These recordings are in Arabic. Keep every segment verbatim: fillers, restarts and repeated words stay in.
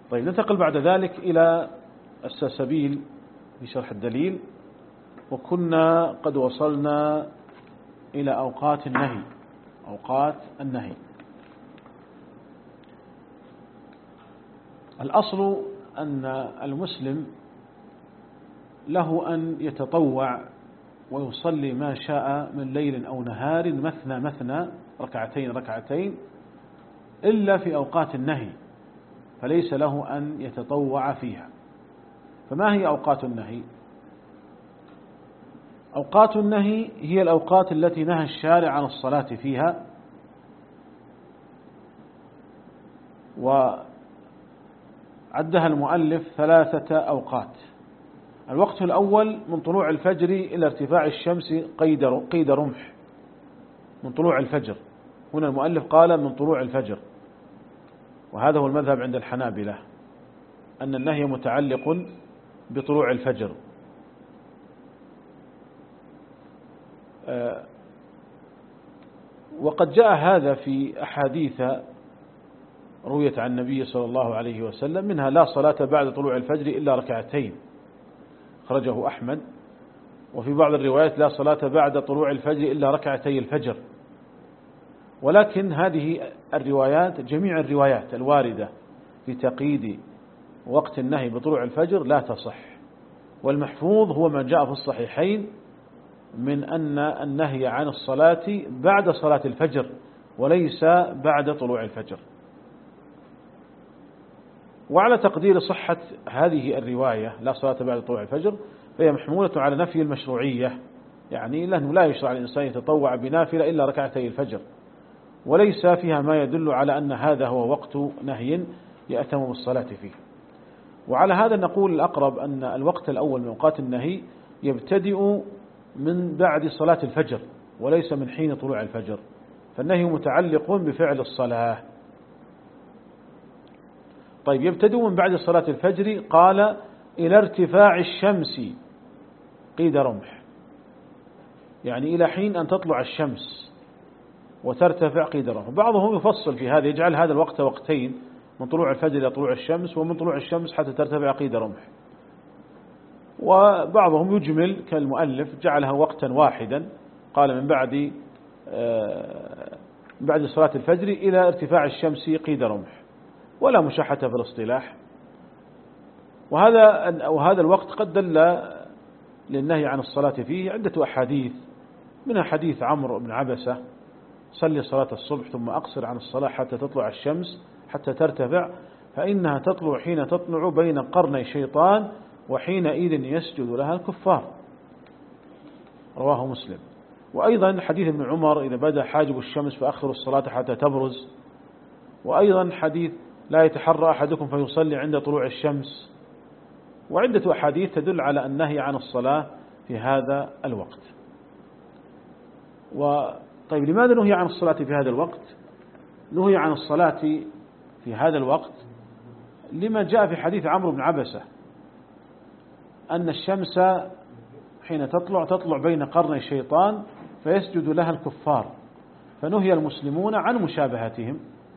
طيب ننتقل بعد ذلك إلى السلسبيل في شرح الدليل. وكنا قد وصلنا إلى أوقات النهي. أوقات النهي الأصل أن المسلم له أن يتطوع ويصلي ما شاء من ليل أو نهار مثنى مثنى ركعتين ركعتين إلا في أوقات النهي، فليس له أن يتطوع فيها. فما هي أوقات النهي؟ أوقات النهي هي الأوقات التي نهى الشارع عن الصلاة فيها، وعدها المؤلف ثلاثة أوقات. الوقت الأول من طلوع الفجر إلى ارتفاع الشمس قيد قيد رمح، من طلوع الفجر. هنا المؤلف قال من طلوع الفجر، وهذا هو المذهب عند الحنابلة أن النهي متعلق بطلوع الفجر. وقد جاء هذا في أحاديث رويت عن النبي صلى الله عليه وسلم، منها لا صلاة بعد طلوع الفجر إلا ركعتين، خرجه أحمد. وفي بعض الروايات لا صلاة بعد طلوع الفجر إلا ركعتي الفجر. ولكن هذه الروايات، جميع الروايات الواردة في تقييد وقت النهي بطلوع الفجر لا تصح، والمحفوظ هو ما جاء في الصحيحين من أن النهي عن الصلاة بعد صلاة الفجر وليس بعد طلوع الفجر. وعلى تقدير صحة هذه الرواية لا صلاة بعد طلوع الفجر فهي محمولة على نفي المشروعية، يعني لأنه لا يشرع الإنسان يتطوع بنافلة إلا ركعتي الفجر، وليس فيها ما يدل على أن هذا هو وقت نهي يأتم بالصلاة فيه. وعلى هذا نقول الأقرب أن الوقت الأول من أوقات النهي يبتدئ من بعد صلاة الفجر وليس من حين طلوع الفجر، فالنهي متعلق بفعل الصلاة. طيب يبتدئ من بعد صلاة الفجر، قال إلى ارتفاع الشمس قيد رمح، يعني إلى حين أن تطلع الشمس وترتفع قيد رمح. بعضهم يفصل في هذا، يجعل هذا الوقت وقتين، من طلوع الفجر إلى طلوع الشمس، ومن طلوع الشمس حتى ترتفع قيد رمح. وبعضهم يجمل كالمؤلف جعلها وقتا واحدا، قال من بعد بعد صلاة الفجر إلى ارتفاع الشمس قيد رمح، ولا مشاحة في الاصطلاح. وهذا وهذا الوقت قد دل للنهي عن الصلاة فيه عدة أحاديث، منها حديث عمرو بن عبسة: صلي صلاة الصبح ثم أقصر عن الصلاة حتى تطلع الشمس حتى ترتفع، فإنها تطلع حين تطلع بين قرني شيطان وحينئذ يسجد لها الكفار، رواه مسلم. وأيضا حديث ابن عمر: إذا بدأ حاجب الشمس فأخروا الصلاة حتى تبرز. وأيضا حديث: لا يتحرى أحدكم فيصلي عند طلوع الشمس. وعدة أحاديث تدل على النهي عن الصلاة في هذا الوقت. وطيب لماذا نهي عن الصلاة في هذا الوقت؟ نهي عن الصلاة في هذا الوقت لما جاء في حديث عمرو بن عبسة أن الشمس حين تطلع تطلع بين قرني الشيطان فيسجد لها الكفار، فنهي المسلمون عن مشابهتهم.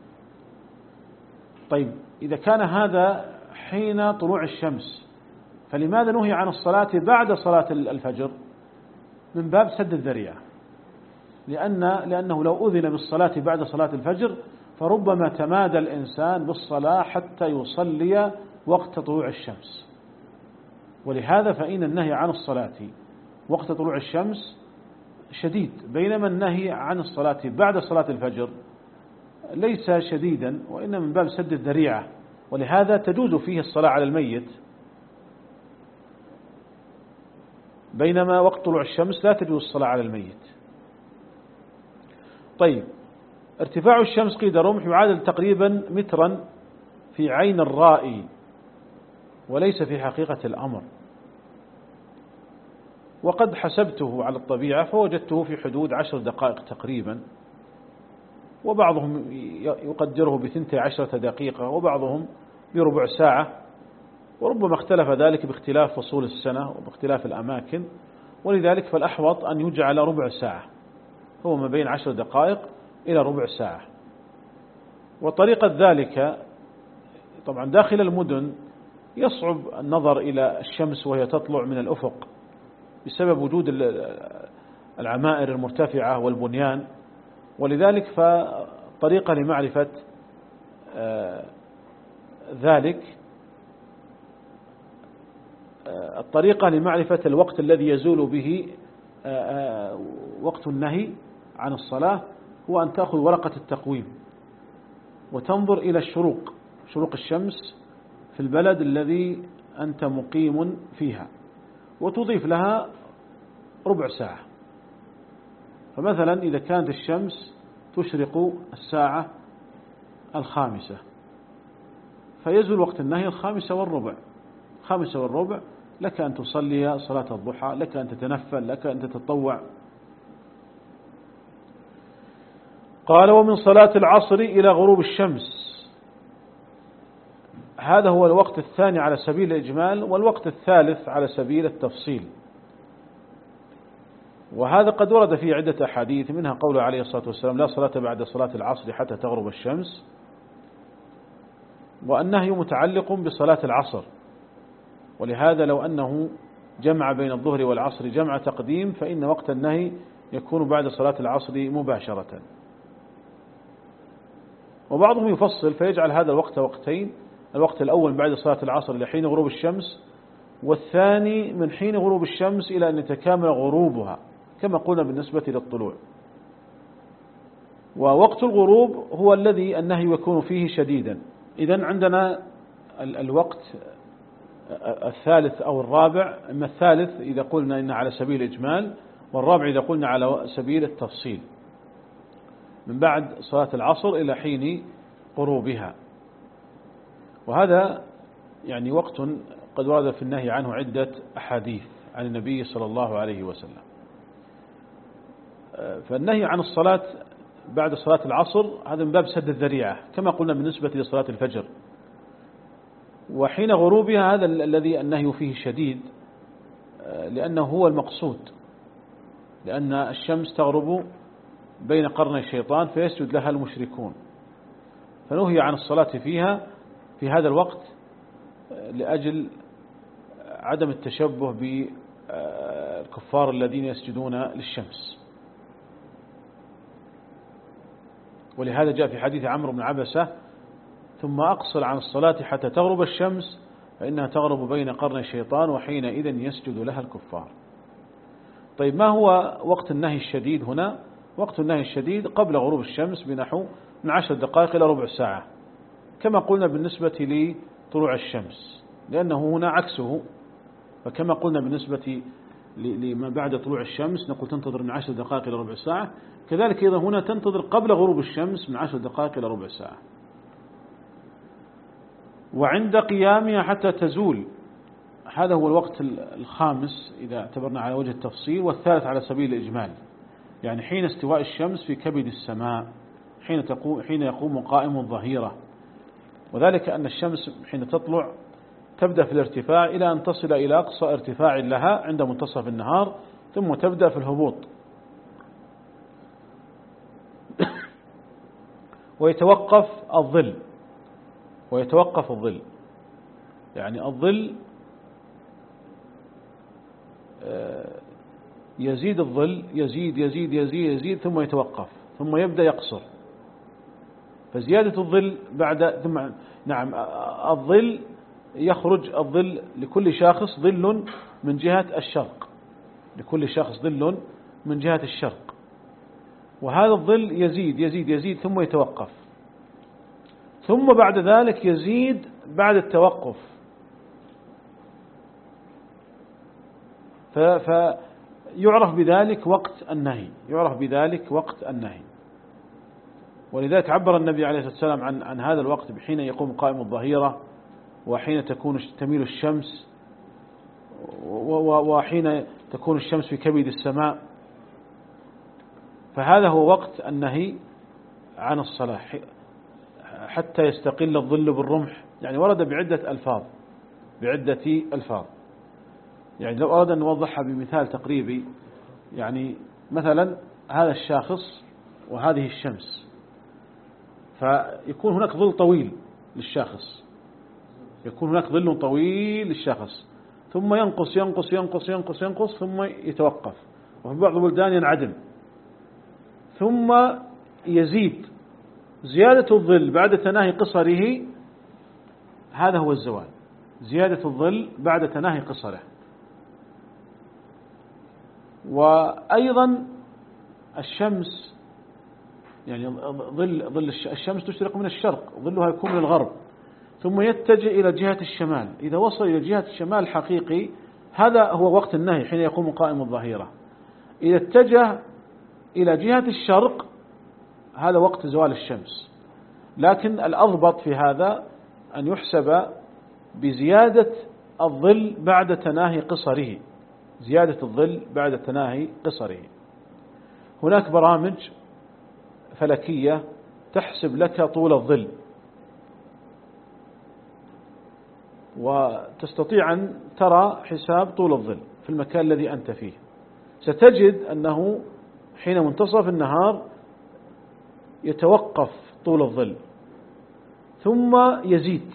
طيب إذا كان هذا حين طلوع الشمس، فلماذا نهي عن الصلاة بعد صلاة الفجر؟ من باب سد الذريعة، لأن لأنه لو أذن بالصلاة بعد صلاة الفجر فربما تمادى الإنسان بالصلاة حتى يصلي وقت طلوع الشمس. ولهذا فإن النهي عن الصلاة وقت طلوع الشمس شديد، بينما النهي عن الصلاة بعد صلاة الفجر ليس شديدا، وإنما من باب سد الذريعة، ولهذا تجوز فيه الصلاة على الميت، بينما وقت طلوع الشمس لا تجوز الصلاة على الميت. طيب ارتفاع الشمس قيد رمح يعادل تقريبا مترا في عين الرائي، وليس في حقيقة الأمر. وقد حسبته على الطبيعة فوجدته في حدود عشر دقائق تقريبا، وبعضهم يقدره بثنتي عشرة دقيقة، وبعضهم بربع ساعة، وربما اختلف ذلك باختلاف فصول السنة وباختلاف الأماكن. ولذلك فالأحوط أن يجعل ربع ساعة، هو ما بين عشر دقائق إلى ربع ساعة. وطريقة ذلك طبعا داخل المدن يصعب النظر إلى الشمس وهي تطلع من الأفق بسبب وجود العمائر المرتفعة والبنيان، ولذلك فطريقة لمعرفة ذلك الطريقة لمعرفة الوقت الذي يزول به وقت النهي عن الصلاة هو أن تأخذ ورقة التقويم وتنظر إلى الشروق، شروق الشمس في البلد الذي أنت مقيم فيها، وتضيف لها ربع ساعة. فمثلا إذا كانت الشمس تشرق الساعة الخامسة فيزول وقت النهي الخامسة والربع، خامسة والربع لك أن تصلي صلاة الضحى، لك أن تتنفل، لك أن تتطوع. قال ومن صلاة العصر إلى غروب الشمس، هذا هو الوقت الثاني على سبيل الإجمال، والوقت الثالث على سبيل التفصيل. وهذا قد ورد فيه عدة أحاديث، منها قوله عليه الصلاة والسلام لا صلاة بعد صلاة العصر حتى تغرب الشمس، والنهي متعلق بصلاة العصر، ولهذا لو أنه جمع بين الظهر والعصر جمع تقديم فإن وقت النهي يكون بعد صلاة العصر مباشرة. وبعضهم يفصل فيجعل هذا الوقت وقتين، الوقت الأول بعد صلاة العصر لحين غروب الشمس، والثاني من حين غروب الشمس إلى أن يتكامل غروبها كما قلنا بالنسبة للطلوع. ووقت الغروب هو الذي النهي يكون فيه شديدا. إذن عندنا الوقت الثالث أو الرابع، أما الثالث إذا قلنا إن على سبيل الإجمال، والرابع إذا قلنا على سبيل التفصيل، من بعد صلاة العصر إلى حين غروبها. وهذا يعني وقت قد ورد في النهي عنه عدة أحاديث عن النبي صلى الله عليه وسلم. فالنهي عن الصلاة بعد صلاة العصر هذا من باب سد الذريعة كما قلنا بالنسبة لصلاة الفجر. وحين غروبها هذا الذي النهي فيه شديد، لأنه هو المقصود، لأن الشمس تغرب بين قرني الشيطان فيسجد لها المشركون، فنهي عن الصلاة فيها في هذا الوقت لأجل عدم التشبه بالكفار الذين يسجدون للشمس. ولهذا جاء في حديث عمرو بن عبسة ثم أقصر عن الصلاة حتى تغرب الشمس فإنها تغرب بين قرني الشيطان وحينئذ يسجد لها الكفار. طيب ما هو وقت النهي الشديد هنا؟ وقت النهي الشديد قبل غروب الشمس بنحو من عشر دقائق إلى ربع ساعة كما قلنا بالنسبة لطلوع الشمس، لأنه هنا عكسه. فكما قلنا بالنسبة لما بعد طلوع الشمس نقول تنتظر من عشر دقائق إلى ربع ساعة، كذلك أيضا هنا تنتظر قبل غروب الشمس من عشر دقائق إلى ربع ساعة. وعند قيامها حتى تزول، هذا هو الوقت الخامس إذا اعتبرنا على وجه التفصيل، والثالث على سبيل الإجمال، يعني حين استواء الشمس في كبد السماء، حين تقوم حين يقوم قائم الظهيرة. وذلك أن الشمس حين تطلع تبدأ في الارتفاع إلى أن تصل إلى أقصى ارتفاع لها عند منتصف النهار، ثم تبدأ في الهبوط ويتوقف الظل ويتوقف الظل يعني الظل يزيد الظل يزيد يزيد يزيد يزيد ثم يتوقف ثم يبدأ يقصر. فزيادة الظل بعد ثم نعم الظل يخرج الظل لكل شخص ظل من جهة الشرق، لكل شخص ظل من جهة الشرق، وهذا الظل يزيد يزيد يزيد ثم يتوقف، ثم بعد ذلك يزيد بعد التوقف. فيعرف بذلك وقت النهي، يعرف بذلك وقت النهي. ولذلك عبر النبي عليه الصلاة والسلام عن عن هذا الوقت بحين يقوم قائم الظهيرة، وحين تكون تميل الشمس، وحين تكون الشمس في كبد السماء. فهذا هو وقت النهي عن الصلاة حتى يستقل الظل بالرمح، يعني ورد بعدة ألفاظ بعدة ألفاظ. يعني لو أراد أن نوضحها بمثال تقريبي، يعني مثلا هذا الشاخص وهذه الشمس، فيكون هناك ظل طويل للشاخص يكون هناك ظل طويل للشخص ثم ينقص ينقص ينقص ينقص ينقص ثم يتوقف، وفي بعض البلدان ينعدم، ثم يزيد. زيادة الظل بعد تناهي قصره هذا هو الزوال، زيادة الظل بعد تناهي قصره. وأيضا الشمس يعني ظل ظل الشمس تشرق من الشرق، ظلها يكون من الغرب ثم يتجه إلى جهة الشمال. إذا وصل إلى جهة الشمال الحقيقي هذا هو وقت النهي حين يقوم قائم الظهيرة. إذا اتجه إلى جهة الشرق هذا وقت زوال الشمس. لكن الأضبط في هذا أن يحسب بزيادة الظل بعد تناهي قصره، زيادة الظل بعد تناهي قصره. هناك برامج فلكية تحسب لك طول الظل، وتستطيع أن ترى حساب طول الظل في المكان الذي أنت فيه. ستجد أنه حين منتصف النهار يتوقف طول الظل ثم يزيد،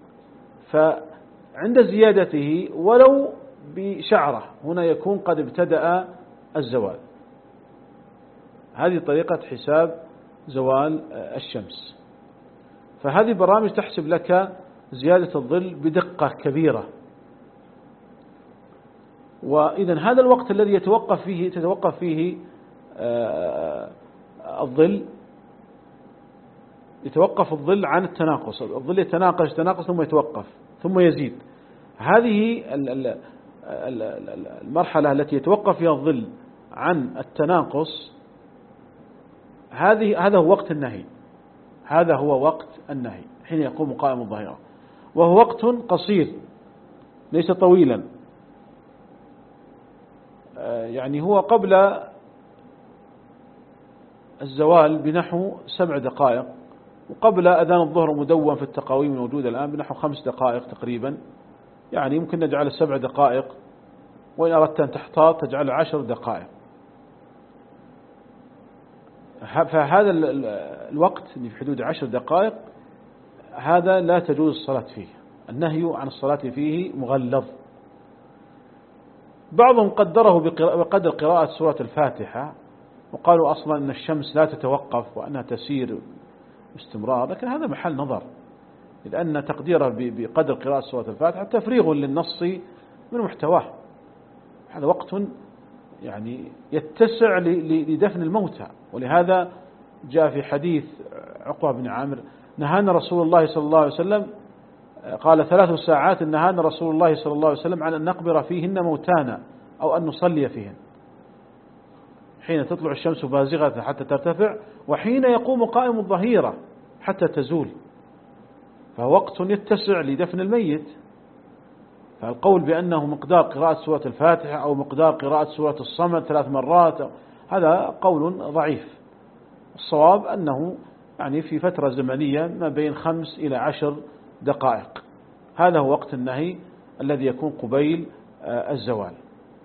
فعند زيادته ولو بشعرة هنا يكون قد ابتدأ الزوال. هذه طريقة حساب زوال الشمس. فهذه برامج تحسب لك زيادة الظل بدقة كبيرة. وإذن هذا الوقت الذي يتوقف فيه تتوقف فيه الظل، يتوقف الظل عن التناقص، الظل يتناقص تناقص ثم يتوقف ثم يزيد. هذه المرحلة التي يتوقف فيها الظل عن التناقص هذه هذا هو وقت النهي، هذا هو وقت النهي حين يقوم قائم الظهيرة، وهو وقت قصير ليس طويلا. يعني هو قبل الزوال بنحو سبع دقائق، وقبل أذان الظهر مدون في التقاويم الموجودة الآن بنحو خمس دقائق تقريبا. يعني يمكن نجعل سبع دقائق، وإن أردت أن تحتاط تجعل عشر دقائق. فهذا الوقت اللي في حدود عشر دقائق هذا لا تجوز الصلاة فيه، النهي عن الصلاة فيه مغلظ. بعضهم قدره بقدر قراءة سورة الفاتحة، وقالوا أصلا أن الشمس لا تتوقف وأنها تسير باستمرار، لكن هذا محل نظر، لأن تقديره بقدر قراءة سورة الفاتحة تفريغ للنص من محتواه. هذا وقت يعني يتسع لدفن الموتى. ولهذا جاء في حديث عقبة بن عامر نهانا رسول الله صلى الله عليه وسلم، قال ثلاث ساعات نهانا رسول الله صلى الله عليه وسلم عن أن نقبر فيهن موتانا أو أن نصلي فيهن، حين تطلع الشمس بازغة حتى ترتفع، وحين يقوم قائم الظهيرة حتى تزول. فهو وقت يتسع لدفن الميت. فالقول بأنه مقدار قراءة سورة الفاتحة أو مقدار قراءة سورة الصمد ثلاث مرات هذا قول ضعيف. الصواب أنه يعني في فترة زمنية ما بين خمس إلى عشر دقائق، هذا هو وقت النهي الذي يكون قبيل الزوال.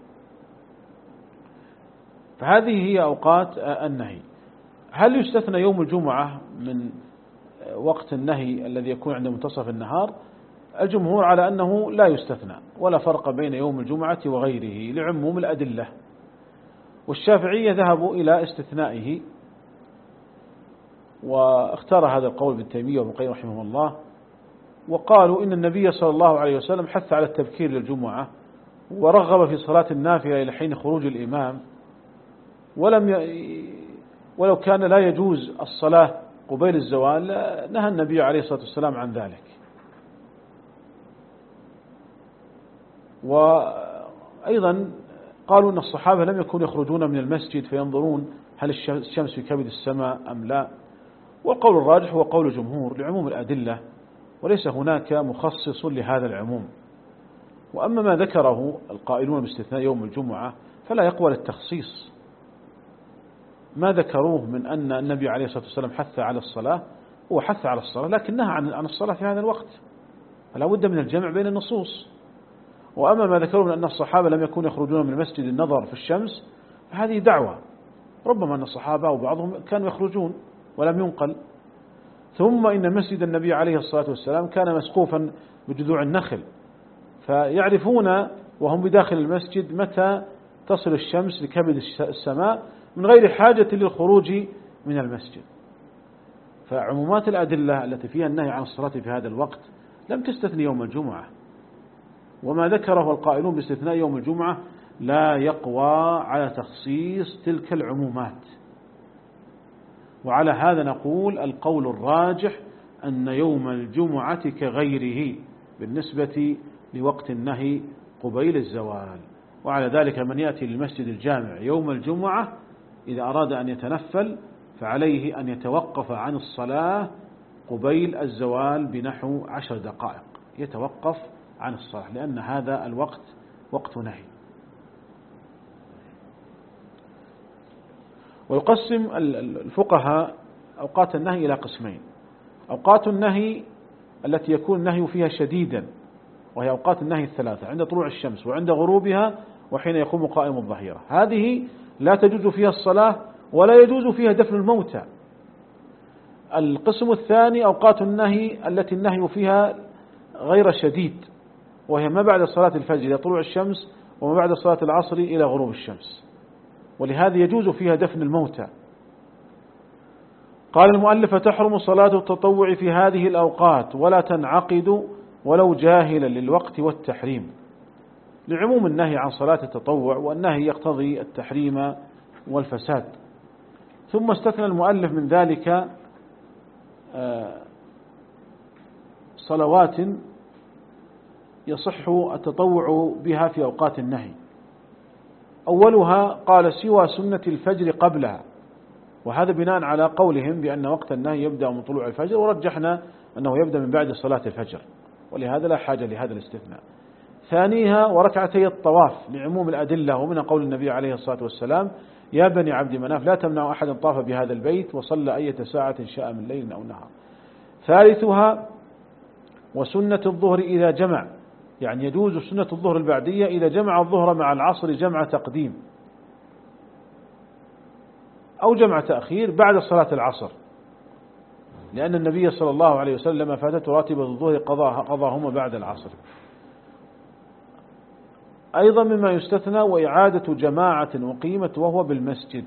فهذه هي أوقات النهي. هل يستثنى يوم الجمعة من وقت النهي الذي يكون عند منتصف النهار؟ الجمهور على أنه لا يستثنى، ولا فرق بين يوم الجمعة وغيره لعموم الأدلة. والشافعية ذهبوا إلى استثنائه، واختار هذا القول ابن تيمية وابن القيم رحمه الله، وقالوا إن النبي صلى الله عليه وسلم حث على التبكير للجمعة، ورغب في صلاة النافلة إلى حين خروج الإمام، ولم ي... ولو كان لا يجوز الصلاة قبيل الزوال نهى النبي عليه الصلاة والسلام عن ذلك. وأيضا قالوا أن الصحابة لم يكونوا يخرجون من المسجد فينظرون هل الشمس في كبد السماء أم لا. والقول الراجح هو قول الجمهور لعموم الأدلة، وليس هناك مخصص لهذا العموم. وأما ما ذكره القائلون باستثناء يوم الجمعة فلا يقبل التخصيص. ما ذكروه من أن النبي عليه الصلاة والسلام حث على الصلاة، هو حث على الصلاة لكن نهى عن الصلاة في هذا الوقت، فلا بد من الجمع بين النصوص. وأما ما ذكروه من أن الصحابة لم يكونوا يخرجون من المسجد النظر في الشمس فهذه دعوة، ربما أن الصحابة وبعضهم كانوا يخرجون ولم ينقل. ثم إن مسجد النبي عليه الصلاة والسلام كان مسقوفا بجذوع النخل، فيعرفون وهم بداخل المسجد متى تصل الشمس لكبد السماء من غير حاجة للخروج من المسجد. فعمومات الأدلة التي فيها النهي عن الصلاة في هذا الوقت لم تستثني يوم الجمعة، وما ذكره القائلون باستثناء يوم الجمعة لا يقوى على تخصيص تلك العمومات. وعلى هذا نقول القول الراجح أن يوم الجمعة كغيره بالنسبة لوقت النهي قبيل الزوال. وعلى ذلك من يأتي للمسجد الجامع يوم الجمعة إذا أراد أن يتنفل فعليه أن يتوقف عن الصلاة قبيل الزوال بنحو عشر دقائق، يتوقف عن الصلاة، لأن هذا الوقت وقت نهي. ويقسم الفقهاء أوقات النهي إلى قسمين: أوقات النهي التي يكون النهي فيها شديدا، وهي أوقات النهي الثلاثة: عند طلوع الشمس وعند غروبها وحين يقوم قائم الظهيرة. هذه لا تجوز فيها الصلاة ولا يجوز فيها دفن الموتى. القسم الثاني أوقات النهي التي النهي فيها غير شديد، وهي ما بعد صلاة الفجر إلى طلوع الشمس وما بعد صلاة العصر إلى غروب الشمس، ولهذا يجوز فيها دفن الموتى. قال المؤلف: تحرم صلاة التطوع في هذه الأوقات ولا تنعقد ولو جاهلا للوقت والتحريم، لعموم النهي عن صلاة التطوع، والنهي يقتضي التحريم والفساد. ثم استثنى المؤلف من ذلك صلوات يصح التطوع بها في أوقات النهي. أولها قال: سوى سنة الفجر قبلها، وهذا بناء على قولهم بأن وقت النهي يبدأ من طلوع الفجر، ورجحنا أنه يبدأ من بعد صلاة الفجر، ولهذا لا حاجة لهذا الاستثناء. ثانيها وركعتي الطواف لعموم الأدلة، ومن قول النبي عليه الصلاة والسلام: يا بني عبد مناف لا تمنع أحد طاف بهذا البيت وصلى أية ساعة شاء من ليل أو نهار. ثالثها وسنة الظهر إذا جمع، يعني يجوز سنة الظهر البعدية إذا جمع الظهر مع العصر جمع تقديم أو جمع تأخير بعد صلاة العصر، لأن النبي صلى الله عليه وسلم لما فاتته راتبة الظهر قضاهما بعد العصر. أيضا مما يستثنى وإعادة جماعة أقيمت وهو بالمسجد،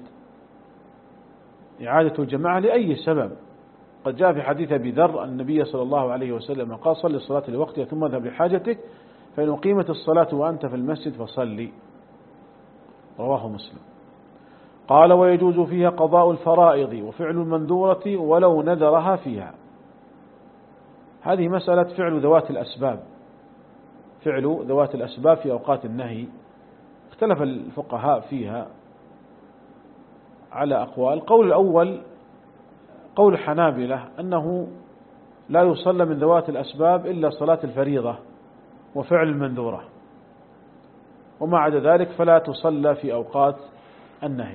إعادة الجماعة لأي سبب. قد جاء في حديث أبي ذر النبي صلى الله عليه وسلم قال: صل الصلاة لوقتها ثم اذهب لحاجتك، فإن أقيمت الصلاة وأنت في المسجد فصلي. رواه مسلم. قال: ويجوز فيها قضاء الفرائض وفعل المنذورة ولو نذرها فيها. هذه مسألة فعل ذوات الأسباب، فعل ذوات الأسباب في أوقات النهي اختلف الفقهاء فيها على أقوال. القول الأول قول الحنابلة أنه لا يصلى من ذوات الأسباب إلا صلاة الفريضة وفعل المنذورة، وما عدا ذلك فلا تصلى في أوقات النهي.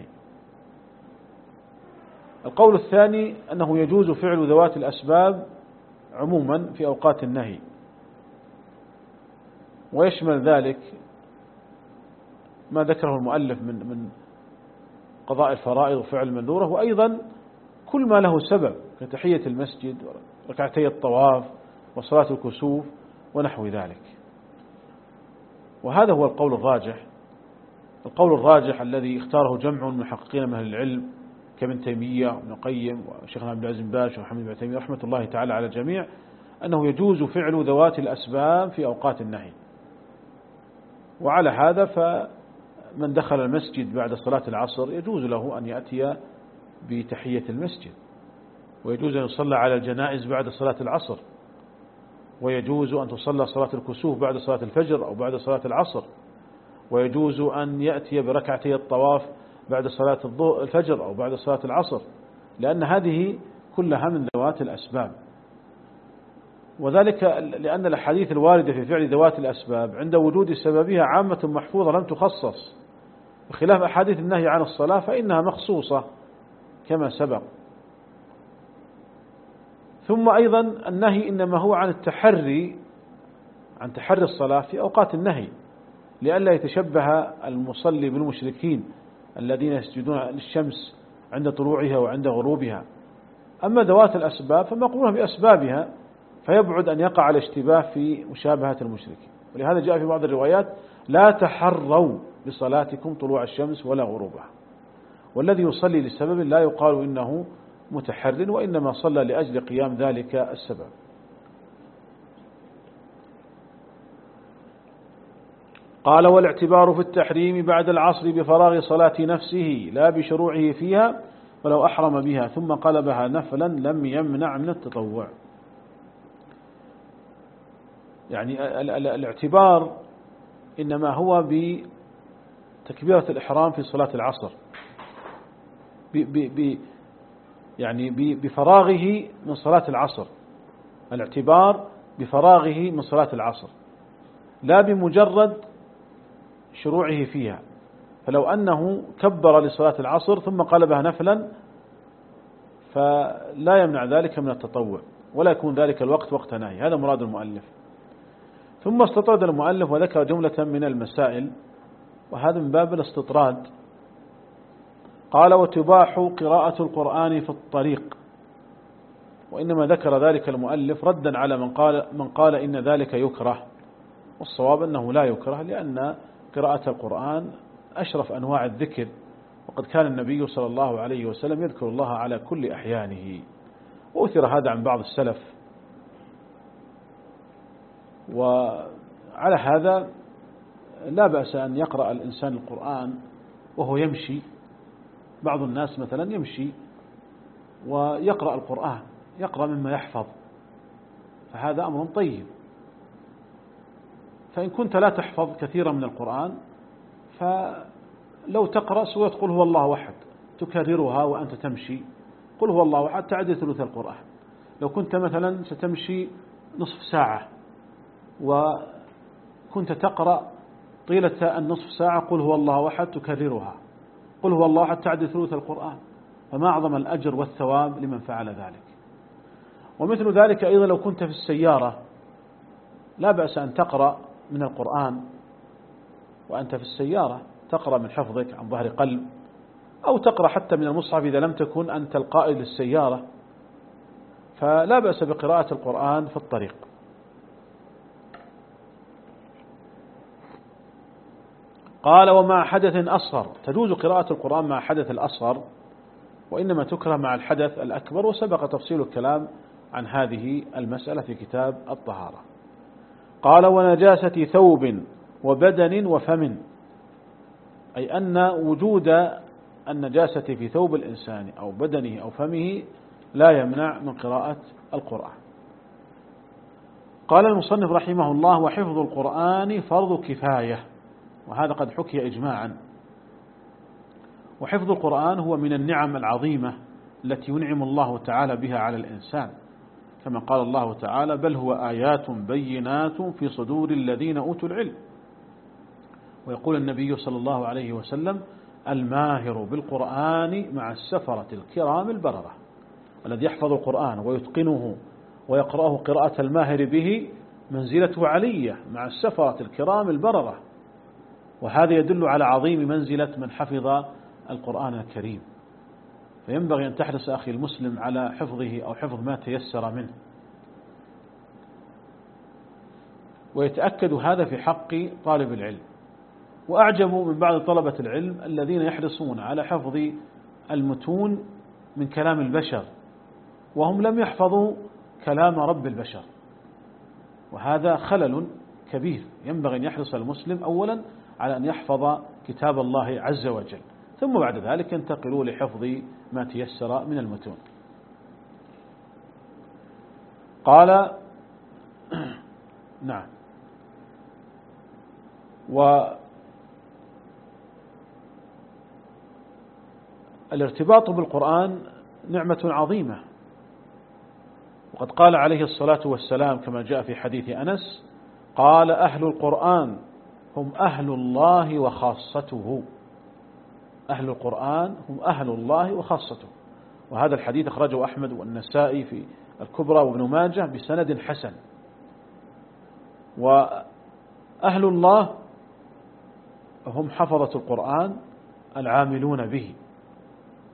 القول الثاني أنه يجوز فعل ذوات الأسباب عموما في أوقات النهي، ويشمل ذلك ما ذكره المؤلف من من قضاء الفرائض وفعل المنذورة، وأيضا كل ما له سبب كتحية المسجد وركعتي الطواف وصلاة الكسوف ونحو ذلك. وهذا هو القول الراجح. القول الراجح الذي اختاره جمع من المحققين من أهل العلم كابن تيمية وابن القيم وشيخنا عبد العزيز بن باز وشيخ محمد بن تيمية رحمة الله تعالى على الجميع، أنه يجوز فعل ذوات الأسباب في أوقات النهي. وعلى هذا فمن دخل المسجد بعد صلاة العصر يجوز له أن يأتي بتحية المسجد، ويجوز أن يصلى على الجنائز بعد صلاة العصر، ويجوز أن تصلى صلاة الكسوف بعد صلاة الفجر أو بعد صلاة العصر، ويجوز أن يأتي بركعتي الطواف بعد صلاة الفجر أو بعد صلاة العصر، لأن هذه كلها من ذوات الأسباب. وذلك لأن الأحاديث الواردة في فعل ذوات الأسباب عند وجود سببها عامة محفوظة لم تخصص، بخلاف أحاديث النهي عن الصلاة فإنها مخصوصة كما سبق. ثم أيضا النهي إنما هو عن التحري عن تحري الصلاة في أوقات النهي، لئلا يتشبه المصلي بالمشركين الذين يسجدون للشمس عند طلوعها وعند غروبها. أما ذوات الأسباب فمقرونة بأسبابها، فيبعد أن يقع الاشتباه في مشابهة المشركين. ولهذا جاء في بعض الروايات لا تحروا بصلاتكم طلوع الشمس ولا غروبها. والذي يصلي لسبب لا يقال إنه متحر، وإنما صلى لأجل قيام ذلك السبب. قال والاعتبار في التحريم بعد العصر بفراغ صلاة نفسه لا بشروعه فيها، ولو أحرم بها ثم قلبها نفلا لم يمنع من التطوع. يعني الاعتبار إنما هو بتكبيرة الإحرام في صلاة العصر، ب ب يعني بفراغه من صلاة العصر، الاعتبار بفراغه من صلاة العصر لا بمجرد شروعه فيها. فلو أنه كبر لصلاة العصر ثم قلبها نفلا فلا يمنع ذلك من التطوع، ولا يكون ذلك الوقت وقت نهي. هذا مراد المؤلف. ثم استطرد المؤلف وذكر جملة من المسائل، وهذا من باب الاستطراد. قال وتباح قراءة القرآن في الطريق، وإنما ذكر ذلك المؤلف ردا على من قال, من قال إن ذلك يكره، والصواب أنه لا يكره، لأن قراءة القرآن أشرف أنواع الذكر، وقد كان النبي صلى الله عليه وسلم يذكر الله على كل أحيانه، وأثر هذا عن بعض السلف. وعلى هذا لا بأس أن يقرأ الإنسان القرآن وهو يمشي. بعض الناس مثلا يمشي ويقرأ القرآن، يقرأ مما يحفظ، فهذا أمر طيب. فإن كنت لا تحفظ كثيرا من القرآن فلو تقرأ سورة قل هو الله أحد تكررها وأنت تمشي، قل هو الله أحد تعدي ثلث القرآن. لو كنت مثلا ستمشي نصف ساعة وكنت تقرأ طيلة النصف ساعة قل هو الله أحد تكررها، قل هو الله أحد تعدي ثلث القرآن، فما أعظم الأجر والثواب لمن فعل ذلك. ومثل ذلك أيضا لو كنت في السيارة لا بأس أن تقرأ من القرآن وأنت في السيارة، تقرأ من حفظك عن ظهر قلب، أو تقرأ حتى من المصحف إذا لم تكن أنت القائد للسيارة، فلا بأس بقراءة القرآن في الطريق. قال ومع حدث أصغر، تجوز قراءة القرآن مع حدث الأصغر، وإنما تكره مع الحدث الأكبر، وسبق تفصيل الكلام عن هذه المسألة في كتاب الطهارة. قال ونجاسة ثوب وبدن وفم، أي أن وجود النجاسة في ثوب الإنسان أو بدنه أو فمه لا يمنع من قراءة القرآن. قال المصنف رحمه الله وحفظ القرآن فرض كفاية، وهذا قد حكي إجماعا. وحفظ القرآن هو من النعم العظيمة التي ينعم الله تعالى بها على الإنسان، كما قال الله تعالى بل هو آيات بينات في صدور الذين أوتوا العلم. ويقول النبي صلى الله عليه وسلم الماهر بالقرآن مع السفرة الكرام البررة، الذي يحفظ القرآن ويتقنه ويقرأه قراءة الماهر به منزلته علية مع السفرة الكرام البررة، وهذا يدل على عظيم منزلة من حفظ القرآن الكريم. فينبغي أن تحرص أخي المسلم على حفظه أو حفظ ما تيسر منه، ويتأكد هذا في حق طالب العلم. وأعجب من بعض طلبة العلم الذين يحرصون على حفظ المتون من كلام البشر وهم لم يحفظوا كلام رب البشر، وهذا خلل كبير. ينبغي أن يحرص المسلم أولا على أن يحفظ كتاب الله عز وجل، ثم بعد ذلك ينتقلوا لحفظ ما تيسر من المتون. قال نعم. والارتباط بالقرآن نعمة عظيمة، وقد قال عليه الصلاة والسلام كما جاء في حديث أنس قال أهل القرآن هم أهل الله وخاصته. أهل القرآن هم أهل الله وخاصته. وهذا الحديث أخرجه أحمد والنسائي في الكبرى وابن ماجه بسند حسن. وأهل الله هم حفظة القرآن العاملون به،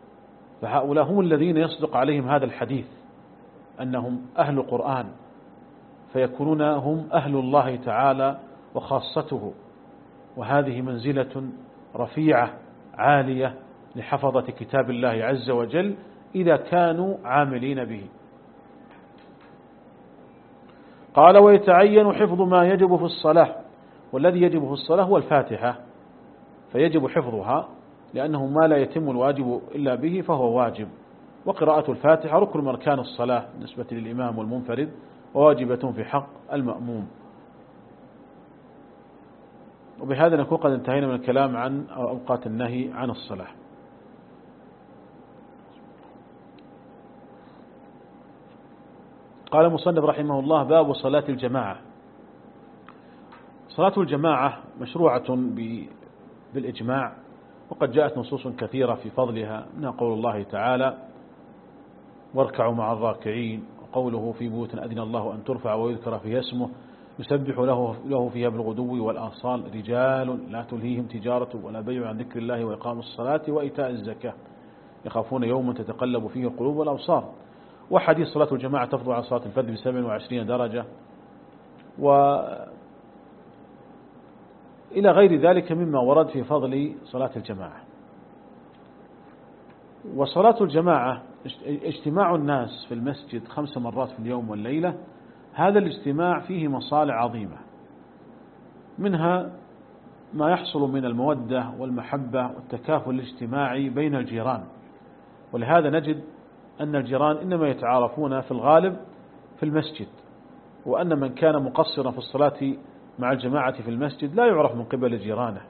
فهؤلاء هم الذين يصدق عليهم هذا الحديث أنهم أهل القرآن فيكونون هم أهل الله تعالى وخاصته، وهذه منزلة رفيعة عالية لحفظة كتاب الله عز وجل إذا كانوا عاملين به. قال: ويتعين حفظ ما يجب في الصلاة، والذي يجب في الصلاة هو الفاتحة، فيجب حفظها لأنه ما لا يتم الواجب إلا به فهو واجب، وقراءة الفاتحة ركن من أركان الصلاة بالنسبة للإمام والمنفرد، وواجبة في حق المأموم. وبهذا نكون قد انتهينا من الكلام عن أوقات النهي عن الصلاة. قال المصنف رحمه الله: باب صلاة الجماعة. صلاة الجماعة مشروعة بالإجماع، وقد جاءت نصوص كثيرة في فضلها، منها قول الله تعالى: واركعوا مع الراكعين، وقوله: في بيوت أذن الله أن ترفع ويذكر فيها اسمه يسبح له, له فيها بالغدو والآصال رجال لا تلهيهم تجارة ولا بيع عن ذكر الله وإقام الصلاة وإيتاء الزكاة يخافون يوما تتقلب فيه القلوب والأبصار. وحديث صلاة الجماعة تفضل على صلاة الفرد بسبع وعشرين درجة، وإلى غير ذلك مما ورد في فضل صلاة الجماعة. وصلاة الجماعة اجتماع الناس في المسجد خمس مرات في اليوم والليلة، هذا الاجتماع فيه مصالح عظيمة، منها ما يحصل من المودة والمحبة والتكافل الاجتماعي بين الجيران، ولهذا نجد أن الجيران إنما يتعارفون في الغالب في المسجد، وأن من كان مقصرا في الصلاة مع الجماعة في المسجد لا يعرف من قبل جيرانه.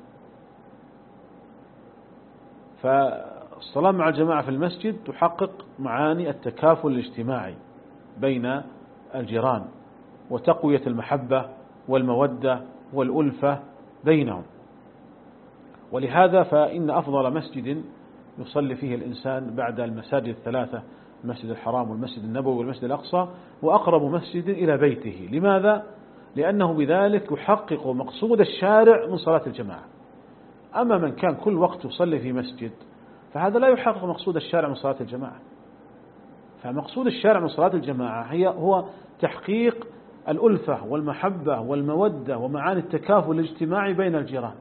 فالصلاة مع الجماعة في المسجد تحقق معاني التكافل الاجتماعي بين الجيران، وتقوية المحبة والمودة والألفة بينهم. ولهذا فإن أفضل مسجد يصلي فيه الإنسان بعد المساجد الثلاثة، المسجد الحرام والمسجد النبوي والمسجد الأقصى، وأقرب مسجد إلى بيته. لماذا؟ لأنه بذلك يحقق مقصود الشارع من صلاة الجماعة. أما من كان كل وقت يصلي في مسجد فهذا لا يحقق مقصود الشارع من صلاة الجماعة. فمقصود الشارع من صلاة الجماعة هي هو تحقيق الألفة والمحبة والمودة ومعاني التكافل الاجتماعي بين الجيران.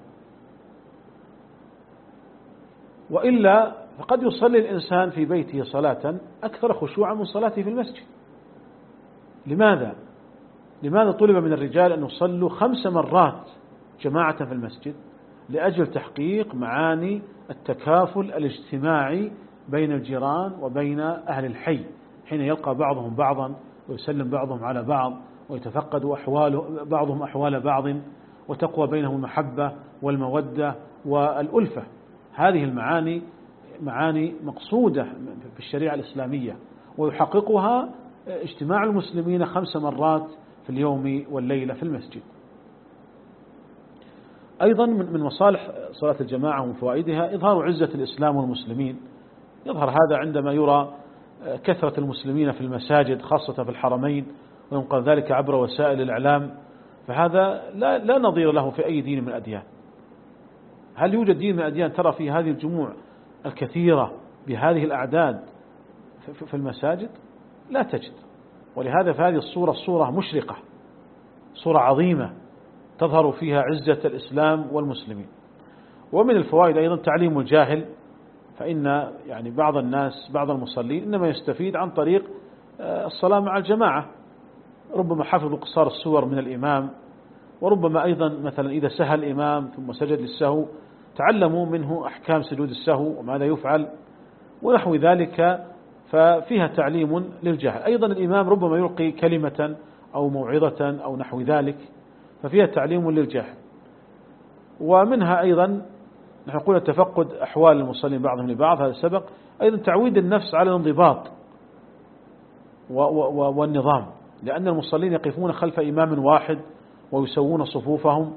وإلا فقد يصلي الإنسان في بيته صلاة أكثر خشوعا من صلاته في المسجد. لماذا؟ لماذا طلب من الرجال أن يصلوا خمس مرات جماعة في المسجد؟ لأجل تحقيق معاني التكافل الاجتماعي بين الجيران وبين أهل الحي، حين يلقى بعضهم بعضا ويسلم بعضهم على بعض ويتفقد أحوال بعضهم أحوال بعض، وتقوى بينهم المحبة والمودة والألفة. هذه المعاني معاني مقصودة في الشريعة الإسلامية، ويحققها اجتماع المسلمين خمس مرات في اليوم والليلة في المسجد. أيضا من مصالح صلاة الجماعة ومن فوائدها إظهار عزة الإسلام والمسلمين. يظهر هذا عندما يرى كثرة المسلمين في المساجد خاصة في الحرمين، وينقل ذلك عبر وسائل الإعلام، فهذا لا, لا نظير له في أي دين من الأديان. هل يوجد دين من الأديان ترى في هذه الجموع الكثيرة بهذه الأعداد في المساجد؟ لا تجد. ولهذا فهذه الصورة صورة مشرقة، صورة عظيمة تظهر فيها عزة الإسلام والمسلمين. ومن الفوائد أيضا تعليم الجاهل، فإن يعني بعض الناس بعض المصلين إنما يستفيد عن طريق الصلاة مع الجماعة، ربما حفظوا قصار السور من الإمام، وربما أيضا مثلا إذا سهى الإمام ثم سجد للسهو تعلموا منه أحكام سجود السهو وماذا يفعل ونحو ذلك، ففيها تعليم للجاهل. أيضا الإمام ربما يلقي كلمة أو موعظة أو نحو ذلك، ففيها تعليم للجاهل. ومنها أيضا نحن نقول تفقد أحوال المصلين بعضهم لبعض، هذا سبق. أيضا تعويد النفس على الانضباط والنظام، لأن المصلين يقفون خلف إمام واحد ويسوون صفوفهم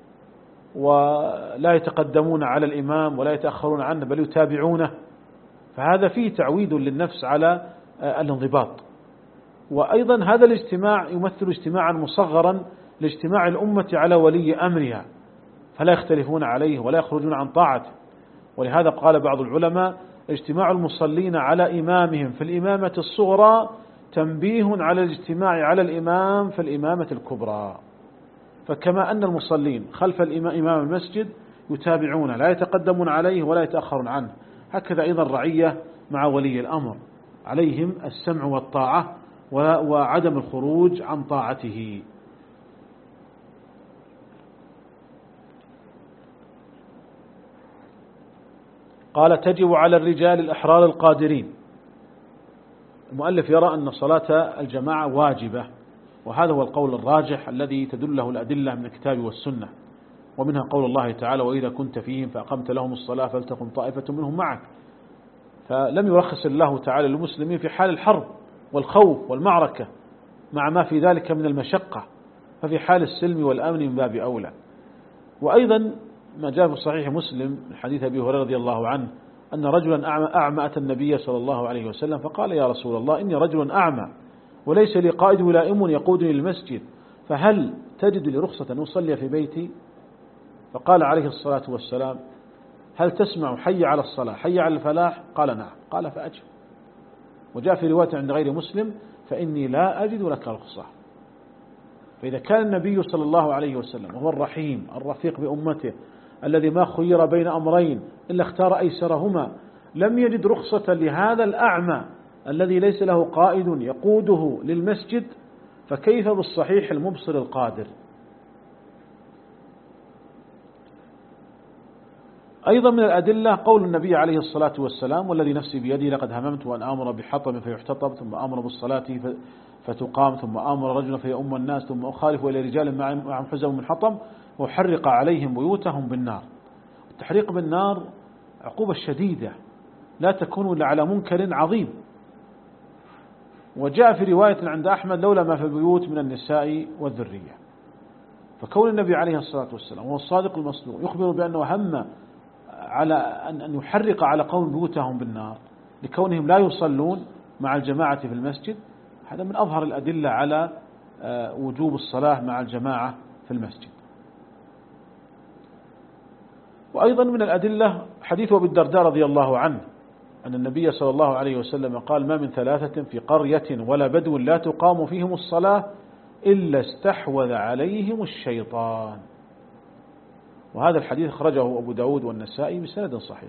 ولا يتقدمون على الإمام ولا يتأخرون عنه بل يتابعونه، فهذا فيه تعويد للنفس على الانضباط. وأيضا هذا الاجتماع يمثل اجتماعا مصغرا لاجتماع الأمة على ولي أمرها، فلا يختلفون عليه ولا يخرجون عن طاعته. ولهذا قال بعض العلماء: اجتماع المصلين على إمامهم في الإمامة الصغرى تنبيه على الاجتماع على الإمام في الإمامة الكبرى. فكما أن المصلين خلف الإمام إمام المسجد يتابعون لا يتقدمون عليه ولا يتأخرون عنه، هكذا أيضا الرعية مع ولي الأمر عليهم السمع والطاعة وعدم الخروج عن طاعته. قال تجب على الرجال الأحرار القادرين. المؤلف يرى أن صلاة الجماعة واجبة، وهذا هو القول الراجح الذي تدله الأدلة من الكتاب والسنة، ومنها قول الله تعالى وإذا كنت فيهم فأقمت لهم الصلاة فلتقم طائفة منهم معك. فلم يرخص الله تعالى للمسلمين في حال الحرب والخوف والمعركة مع ما في ذلك من المشقة، ففي حال السلم والأمن من باب أولى. وأيضا ما جاء في صحيح مسلم من حديث أبي هريرة رضي الله عنه أن رجلا أعمى, أعمى أتى النبي صلى الله عليه وسلم فقال يا رسول الله إني رجل أعمى وليس لي قائد ولائم يقودني للمسجد، فهل تجد لي رخصة أن أصلي في بيتي؟ فقال عليه الصلاة والسلام هل تسمع حي على الصلاة حي على الفلاح؟ قال نعم. قال فأجب. وجاء في رواية عند غير مسلم فإني لا أجد لك رخصة. فإذا كان النبي صلى الله عليه وسلم وهو الرحيم الرفيق بأمته الذي ما خير بين أمرين إلا اختار أيسرهما لم يجد رخصة لهذا الأعمى الذي ليس له قائد يقوده للمسجد، فكيف بالصحيح المبصر القادر؟ أيضا من الأدلة قول النبي عليه الصلاة والسلام والذي نفسي بيدي لقد هممت أن آمر بحطب فيحتطب ثم آمر بالصلاة فتقام ثم آمر رجلا فيؤم الناس ثم أخالف إلى رجال معهم حزم من حطب وحرق عليهم بيوتهم بالنار. التحريق بالنار عقوبة شديدة لا تكون إلا على منكر عظيم. وجاء في رواية عند أحمد لولا ما في البيوت من النساء والذرية. فكون النبي عليه الصلاة والسلام هو الصادق المصدوق يخبر بأنه هم على أن يحرق على قوم بيوتهم بالنار لكونهم لا يصلون مع الجماعة في المسجد، هذا من أظهر الأدلة على وجوب الصلاة مع الجماعة في المسجد. وأيضا من الأدلة حديث أبي الدرداء رضي الله عنه أن النبي صلى الله عليه وسلم قال ما من ثلاثة في قرية ولا بدو لا تقام فيهم الصلاة إلا استحوذ عليهم الشيطان. وهذا الحديث خرجه أبو داود والنسائي بسند صحيح.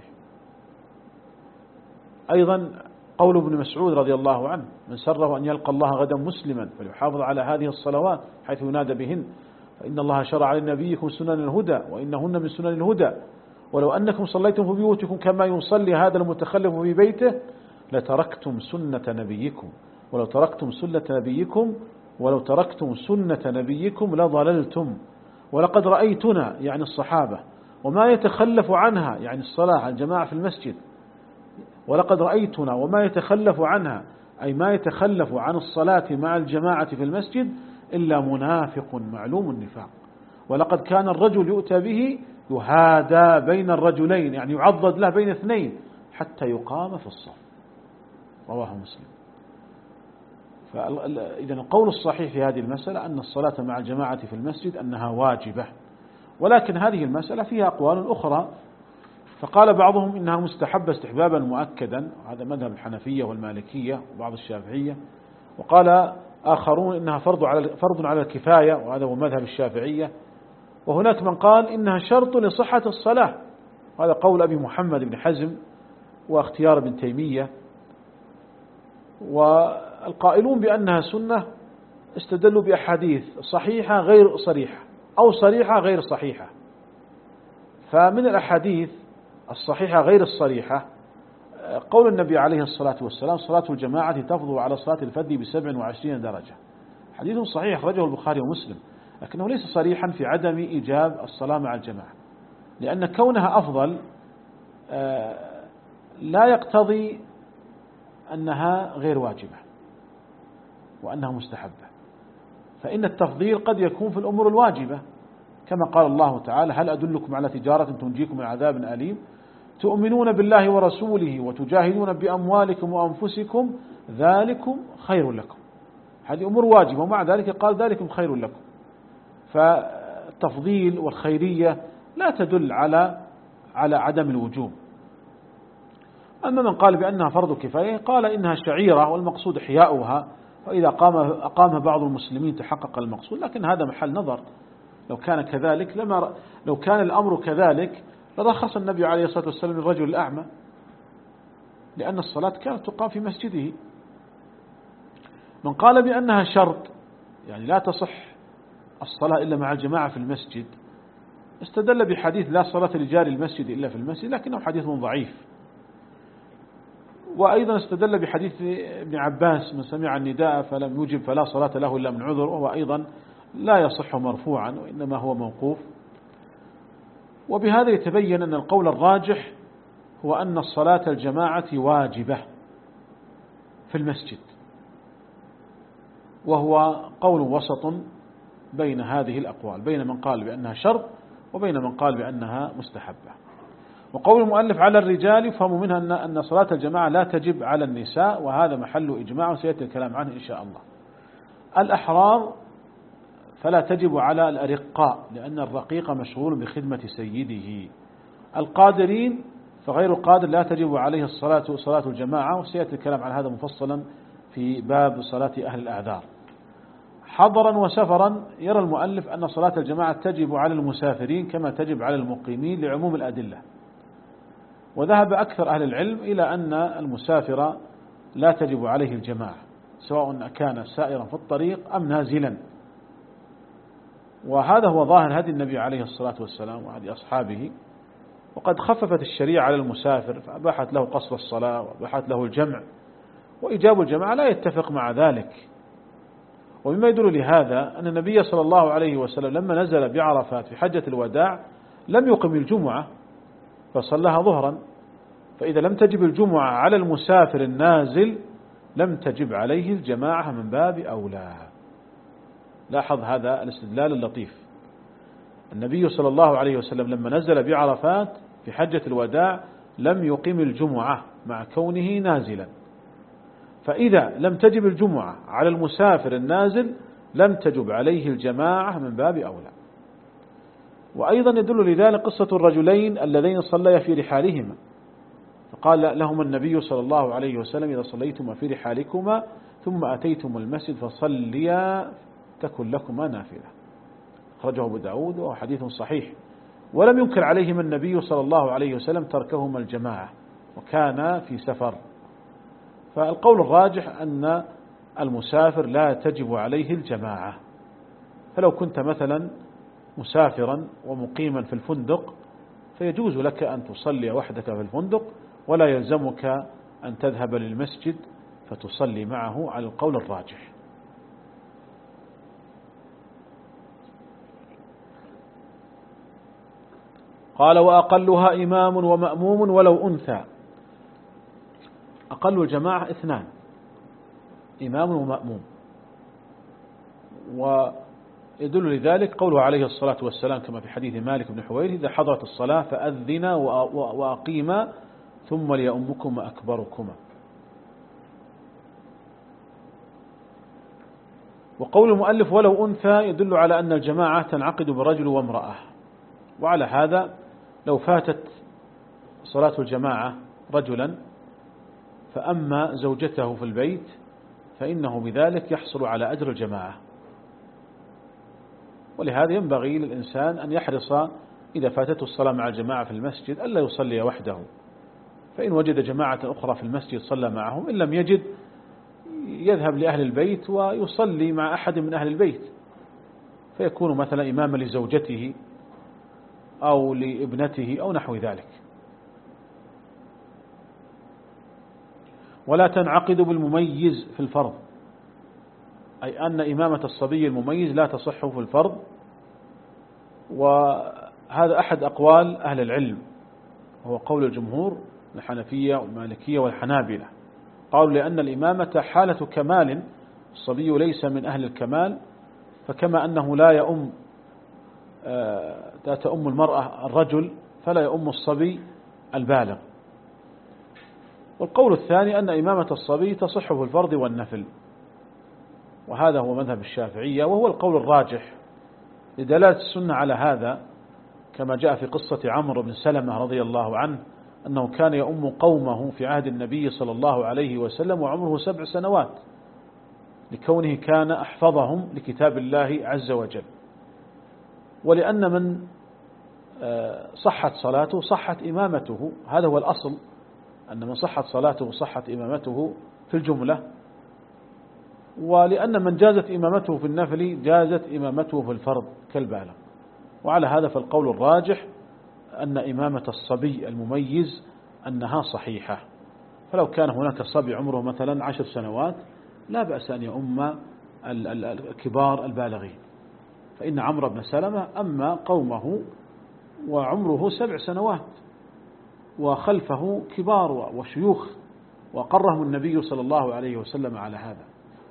أيضا قول ابن مسعود رضي الله عنه من سره أن يلقى الله غدا مسلما فليحافظ على هذه الصلوات حيث ينادى بهن فإن الله شرع لنبيكم سنن الهدى وإنهن من سنن الهدى ولو أنكم صليتم في بيوتكم كما يصلي هذا المتخلف في بيته لتركتم سنة نبيكم ولو تركتم سنة نبيكم ولو تركتم سنة نبيكم لضللتم ولقد رأيتنا يعني الصحابة وما يتخلف عنها يعني الصلاة على الجماعة في المسجد ولقد رأيتنا وما يتخلف عنها أي ما يتخلف عن الصلاة مع الجماعة في المسجد إلا منافق معلوم النفاق ولقد كان الرجل يؤتى به يهادى بين الرجلين يعني يعضد له بين اثنين حتى يقام في الصف. رواه مسلم. فإذا القول الصحيح في هذه المسألة أن الصلاة مع الجماعة في المسجد أنها واجبة، ولكن هذه المسألة فيها أقوال أخرى. فقال بعضهم إنها مستحبة استحبابا مؤكدا، هذا مذهب الحنفية والمالكية وبعض الشافعية، وقال آخرون إنها فرض على فرض على الكفاية، وهذا هو مذهب الشافعية. وهناك من قال إنها شرط لصحة الصلاة، هذا قول أبي محمد بن حزم واختيار ابن تيمية. والقائلون بأنها سنة استدلوا بأحاديث صحيحة غير صريحة أو صريحة غير صحيحة. فمن الأحاديث الصحيحة غير الصريحة قول النبي عليه الصلاة والسلام صلاة الجماعة تفضل على صلاة الفرد بسبع وعشرين درجة، حديث صحيح أخرجه البخاري ومسلم، لكنه ليس صريحا في عدم إيجاب الصلاة مع الجماعة، لأن كونها أفضل لا يقتضي أنها غير واجبة وأنها مستحبة، فإن التفضيل قد يكون في الأمور الواجبة كما قال الله تعالى هل أدلكم على تجارة تنجيكم من عذاب أليم تؤمنون بالله ورسوله وتجاهدون بأموالكم وأنفسكم ذلكم خير لكم. هذه أمور واجبة ومع ذلك قال ذلكم خير لكم. فالتفضيل والخيرية لا تدل على على عدم الوجوب. أما من قال بأنها فرض كفاية قال إنها شعيرة والمقصود إحياؤها وإذا قام أقامها بعض المسلمين تحقق المقصود، لكن هذا محل نظر. لو كان كذلك لما لو كان الأمر كذلك لرخص النبي عليه الصلاة والسلام للرجل الأعمى، لأن الصلاة كانت تقام في مسجده. من قال بأنها شرط، يعني لا تصح الصلاة إلا مع الجماعة في المسجد، استدل بحديث لا صلاة لجار المسجد إلا في المسجد، لكنه حديث ضعيف. وأيضا استدل بحديث ابن عباس من سمع النداء فلم يجب فلا صلاة له إلا من عذر، وهو أيضا لا يصح مرفوعا وإنما هو موقوف. وبهذا يتبين أن القول الراجح هو أن الصلاة الجماعة واجبة في المسجد، وهو قول وسط بين هذه الأقوال، بين من قال بأنها شرط وبين من قال بأنها مستحبة. وقول المؤلف على الرجال يفهم منها أن أن صلاة الجماعة لا تجب على النساء، وهذا محل إجماع وسيأتي الكلام عنه إن شاء الله. الأحرار فلا تجب على الأرقاء، لأن الرقيق مشغول بخدمة سيده. القادرين فغير قادر لا تجب عليه الصلاة صلاة الجماعة، وسيأتي الكلام عن هذا مفصلا في باب صلاة أهل الأعذار. حضرا وسفرا يرى المؤلف أن صلاة الجماعة تجب على المسافرين كما تجب على المقيمين لعموم الأدلة. وذهب أكثر أهل العلم إلى أن المسافر لا تجب عليه الجماعة، سواء كان سائرا في الطريق أم نازلا. وهذا هو ظاهر هدي النبي عليه الصلاة والسلام وهدي أصحابه. وقد خففت الشريعة على المسافر فأباحت له قصر الصلاة وأباحت له الجمع، وإجاب الجماعة لا يتفق مع ذلك. ومما يدل لهذا أن النبي صلى الله عليه وسلم لما نزل بعرفات في حجة الوداع لم يقم الجمعة فصلىها ظهرا، فإذا لم تجب الجمعة على المسافر النازل لم تجب عليه الجماعة من باب أولى. لاحظ هذا الاستدلال اللطيف. النبي صلى الله عليه وسلم لما نزل بعرفات في حجة الوداع لم يقم الجمعة مع كونه نازلا، فإذا لم تجب الجمعة على المسافر النازل لم تجب عليه الجماعة من باب أولى. وأيضا يدل لذلك قصة الرجلين اللذين صليا في رحالهما، فقال لهما النبي صلى الله عليه وسلم إذا صليتما في رحالكما ثم أتيتم المسجد فصليا تكن لكما نافلة. أخرجه أبو داود وهو حديث صحيح. ولم ينكر عليهما النبي صلى الله عليه وسلم تركهما الجماعة وكان في سفر. فالقول الراجح أن المسافر لا تجب عليه الجماعة. فلو كنت مثلا مسافرا ومقيما في الفندق فيجوز لك أن تصلي وحدك في الفندق، ولا يلزمك أن تذهب للمسجد فتصلي معه على القول الراجح. قال وأقلها إمام ومأموم ولو أنثى. أقل الجماعة اثنان، إمام ومأموم. ويدل لذلك قوله عليه الصلاة والسلام كما في حديث مالك بن حويرث إذا حضرت الصلاة فأذنا وأقيما ثم ليؤمكما أكبركما. وقول المؤلف ولو أنثى يدل على أن الجماعة تنعقد برجل وامرأة. وعلى هذا لو فاتت صلاة الجماعة رجلا فأما زوجته في البيت فإنه بذلك يحصل على أجر الجماعة. ولهذا ينبغي للإنسان أن يحرص إذا فاتته الصلاة مع الجماعة في المسجد ألا يصلي وحده، فإن وجد جماعة أخرى في المسجد صلى معهم، إن لم يجد يذهب لأهل البيت ويصلي مع أحد من أهل البيت، فيكون مثلا إماما لزوجته أو لابنته أو نحو ذلك. ولا تنعقد بالمميز في الفرض، أي أن إمامة الصبي المميز لا تصح في الفرض. وهذا أحد أقوال أهل العلم، هو قول الجمهور الحنفية والمالكية والحنابلة. قالوا لأن الإمامة حالة كمال، الصبي ليس من أهل الكمال، فكما أنه لا يؤم لا تؤم المرأة الرجل فلا يؤم الصبي البالغ. والقول الثاني أن إمامة الصبي تصح في الفرض والنفل، وهذا هو مذهب الشافعية وهو القول الراجح لدلالة السنة على هذا، كما جاء في قصة عمرو بن سلمة رضي الله عنه أنه كان يؤم قومه في عهد النبي صلى الله عليه وسلم وعمره سبع سنوات، لكونه كان أحفظهم لكتاب الله عز وجل، ولأن من صحت صلاته صحت إمامته، هذا هو الأصل، أن من صحت صلاته صحت إمامته في الجملة، ولأن من جازت إمامته في النفل جازت إمامته في الفرض كالبالغ. وعلى هذا فالقول الراجح أن إمامة الصبي المميز أنها صحيحة، فلو كان هناك صبي عمره مثلا عشر سنوات لا بأس أن يؤم الكبار البالغين، فإن عمرو بن سلمة أما قومه وعمره سبع سنوات وخلفه كبار وشيوخ، وقرهم النبي صلى الله عليه وسلم على هذا.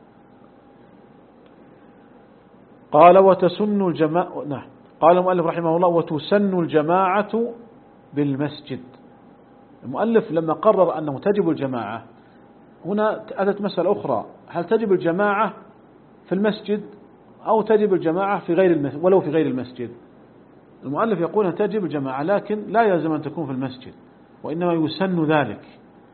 قال وتسن الجماعة، نعم، قال المؤلف رحمه الله وتسن الجماعة بالمسجد. المؤلف لما قرر أنه تجب الجماعة، هنا أتت مسألة أخرى، هل تجب الجماعة في المسجد أو تجب الجماعة في غير المسجد ولو في غير المسجد؟ المؤلف يقول تجب الجماعة، لكن لا يلزم أن تكون في المسجد، وإنما يسن ذلك،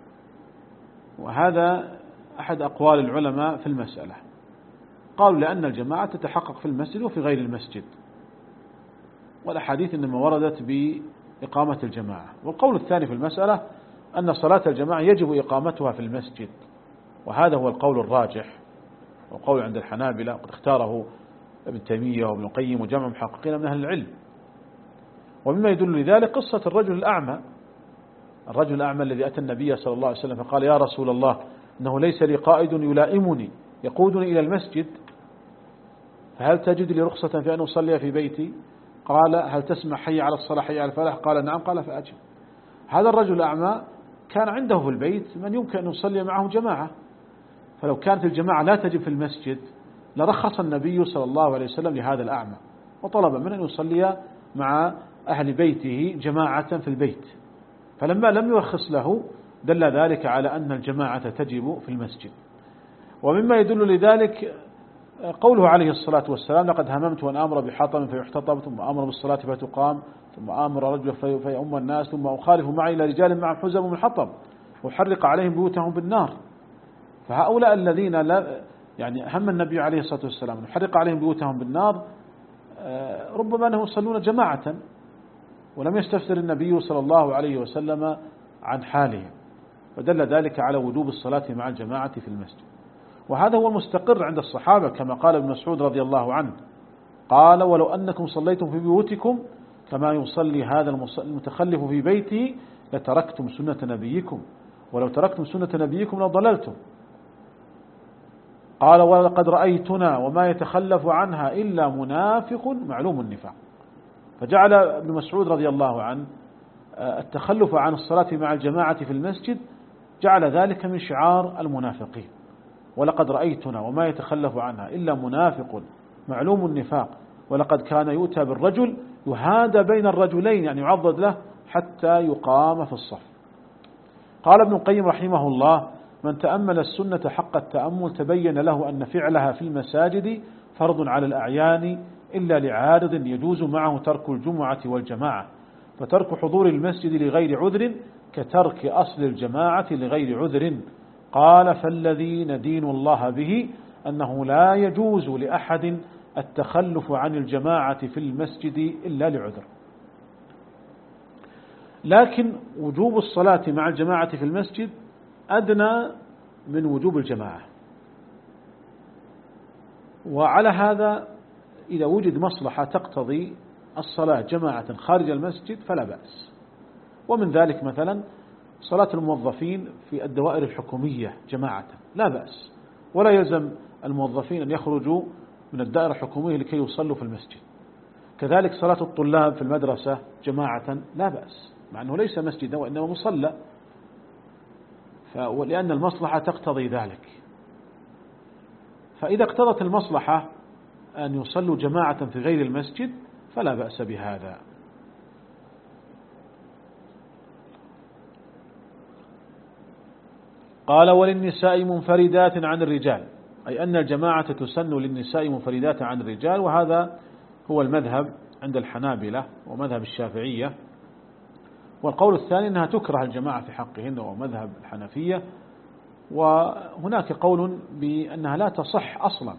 وهذا أحد أقوال العلماء في المسألة. قالوا لأن الجماعة تتحقق في المسجد وفي غير المسجد، والأحاديث إنما وردت بإقامة الجماعة. والقول الثاني في المسألة أن صلاة الجماعة يجب إقامتها في المسجد، وهذا هو القول الراجح، وقول عند الحنابلة قد اختاره ابن تيمية وابن القيم وجمع محققين من أهل العلم. ومما يدل لذلك قصة الرجل الأعمى، الرجل الأعمى الذي أتى النبي صلى الله عليه وسلم فقال يا رسول الله إنه ليس لي قائد يلائمني يقودني إلى المسجد، فهل تجد لي رخصة في أن أصلي في بيتي؟ قال هل تسمع حي على الصلاة حي على الفلاح؟ قال نعم، قال فأجب. هذا الرجل الأعمى كان عنده في البيت من يمكن أن يصلي معه جماعة، فلو كانت الجماعة لا تجب في المسجد لرخص النبي صلى الله عليه وسلم لهذا الأعمى وطلب منه أن يصلي مع أهل بيته جماعة في البيت، فلما لم يرخص له دل ذلك على أن الجماعة تجب في المسجد. ومما يدل لذلك قوله عليه الصلاة والسلام لقد هممت أن أمر بحطب فيحتطب ثم أمر بالصلاة فتقام ثم أمر رجل فيؤم الناس ثم أخالف معي إلى رجال معهم حزم من حطب وحرق عليهم بيوتهم بالنار. فهؤلاء الذين لا يعني هم النبي عليه الصلاة والسلام أن يحرق عليهم بيوتهم بالنار ربما أنهم يصلون جماعة ولم يستفسر النبي صلى الله عليه وسلم عن حالهم، فدل ذلك على وجوب الصلاة مع الجماعة في المسجد. وهذا هو المستقر عند الصحابة كما قال ابن مسعود رضي الله عنه قال ولو أنكم صليتم في بيوتكم كما يصلي هذا المتخلف في بيته لتركتم سنة نبيكم ولو تركتم سنة نبيكم لضللتم. قال ولقد رأيتنا وما يتخلف عنها إلا منافق معلوم النفاق. فجعل ابن مسعود رضي الله عنه التخلف عن الصلاة مع الجماعة في المسجد جعل ذلك من شعار المنافقين، ولقد رأيتنا وما يتخلف عنها إلا منافق معلوم النفاق ولقد كان يؤتى بالرجل يهادى بين الرجلين يعني يعضد له حتى يقام في الصف. قال ابن القيم رحمه الله من تأمل السنة حق التأمل تبين له أن فعلها في المساجد فرض على الأعيان إلا لعارض يجوز معه ترك الجمعة والجماعة، فترك حضور المسجد لغير عذر كترك أصل الجماعة لغير عذر. قال فالذي ندين الله به أنه لا يجوز لأحد التخلف عن الجماعة في المسجد إلا لعذر، لكن وجوب الصلاة مع الجماعة في المسجد أدنى من وجوب الجماعة. وعلى هذا إذا وجد مصلحة تقتضي الصلاة جماعة خارج المسجد فلا بأس، ومن ذلك مثلا صلاة الموظفين في الدوائر الحكومية جماعة لا بأس، ولا يلزم الموظفين أن يخرجوا من الدائرة الحكومية لكي يصلوا في المسجد. كذلك صلاة الطلاب في المدرسة جماعة لا بأس مع أنه ليس مسجدا وإنما مصلى، ولأن المصلحة تقتضي ذلك. فإذا اقتضت المصلحة أن يصلوا جماعة في غير المسجد فلا بأس بهذا. قال وللنساء منفردات عن الرجال، أي أن الجماعة تسن للنساء منفردات عن الرجال، وهذا هو المذهب عند الحنابلة ومذهب الشافعية. والقول الثاني أنها تكره الجماعة في حقهن ومذهب الحنفية، وهناك قول بأنها لا تصح أصلا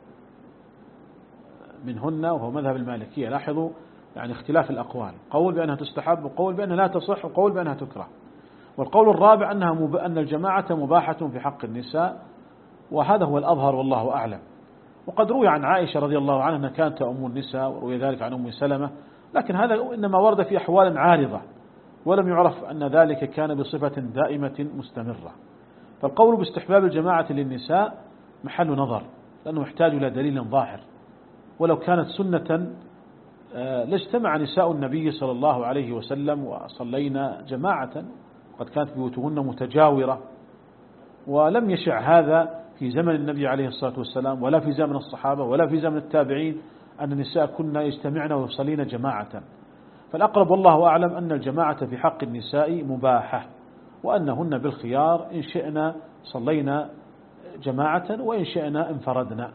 منهن، وهو مذهب المالكية. لاحظوا يعني اختلاف الأقوال، قول بأنها تستحب، وقول بأنها لا تصح، وقول بأنها تكره. والقول الرابع أنها مب... أن الجماعة مباحة في حق النساء، وهذا هو الأظهر والله أعلم. وقد روي عن عائشة رضي الله عنها أنها كانت تؤم النساء، وروي ذلك عن أم سلمة، لكن هذا إنما ورد في أحوال عارضة، ولم يعرف أن ذلك كان بصفة دائمة مستمرة. فالقول باستحباب الجماعة للنساء محل نظر، لأنه يحتاج إلى دليل ظاهر، ولو كانت سنة لاجتمع نساء النبي صلى الله عليه وسلم وصلينا جماعة، قد كانت بيوتهن متجاورة، ولم يشع هذا في زمن النبي عليه الصلاة والسلام، ولا في زمن الصحابة، ولا في زمن التابعين، أن النساء كنا يجتمعن ويصلين جماعة. فالأقرب والله أعلم أن الجماعة في حق النساء مباحة، وأنهن بالخيار، إن شئنا صلينا جماعة وإن شئنا انفردنا.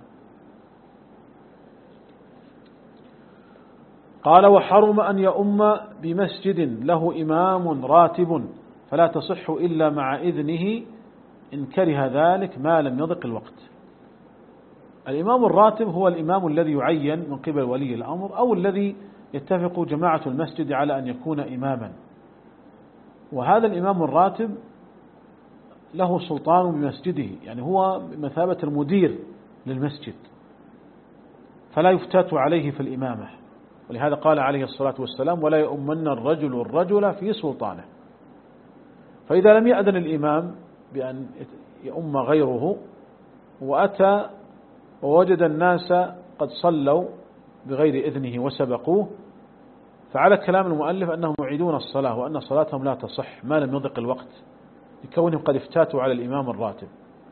قال: وحرم أن يؤم بمسجد له إمام راتب فلا تصح إلا مع إذنه إن كره ذلك ما لم يضق الوقت. الإمام الراتب هو الإمام الذي يعين من قبل ولي الأمر، أو الذي يتفق جماعة المسجد على أن يكون إماما، وهذا الإمام الراتب له سلطان بمسجده، يعني هو بمثابة المدير للمسجد، فلا يفتات عليه في الإمامة. ولهذا قال عليه الصلاة والسلام: ولا يؤمن الرجل الرجل في سلطانه. فإذا لم يأذن الإمام بأن يؤم غيره، وأتى ووجد الناس قد صلوا بغير إذنه وسبقوه، فعلى كلام المؤلف أنهم يعيدون الصلاة، وأن صلاتهم لا تصح ما لم يضق الوقت، لكونهم قد افتاتوا على الإمام الراتب.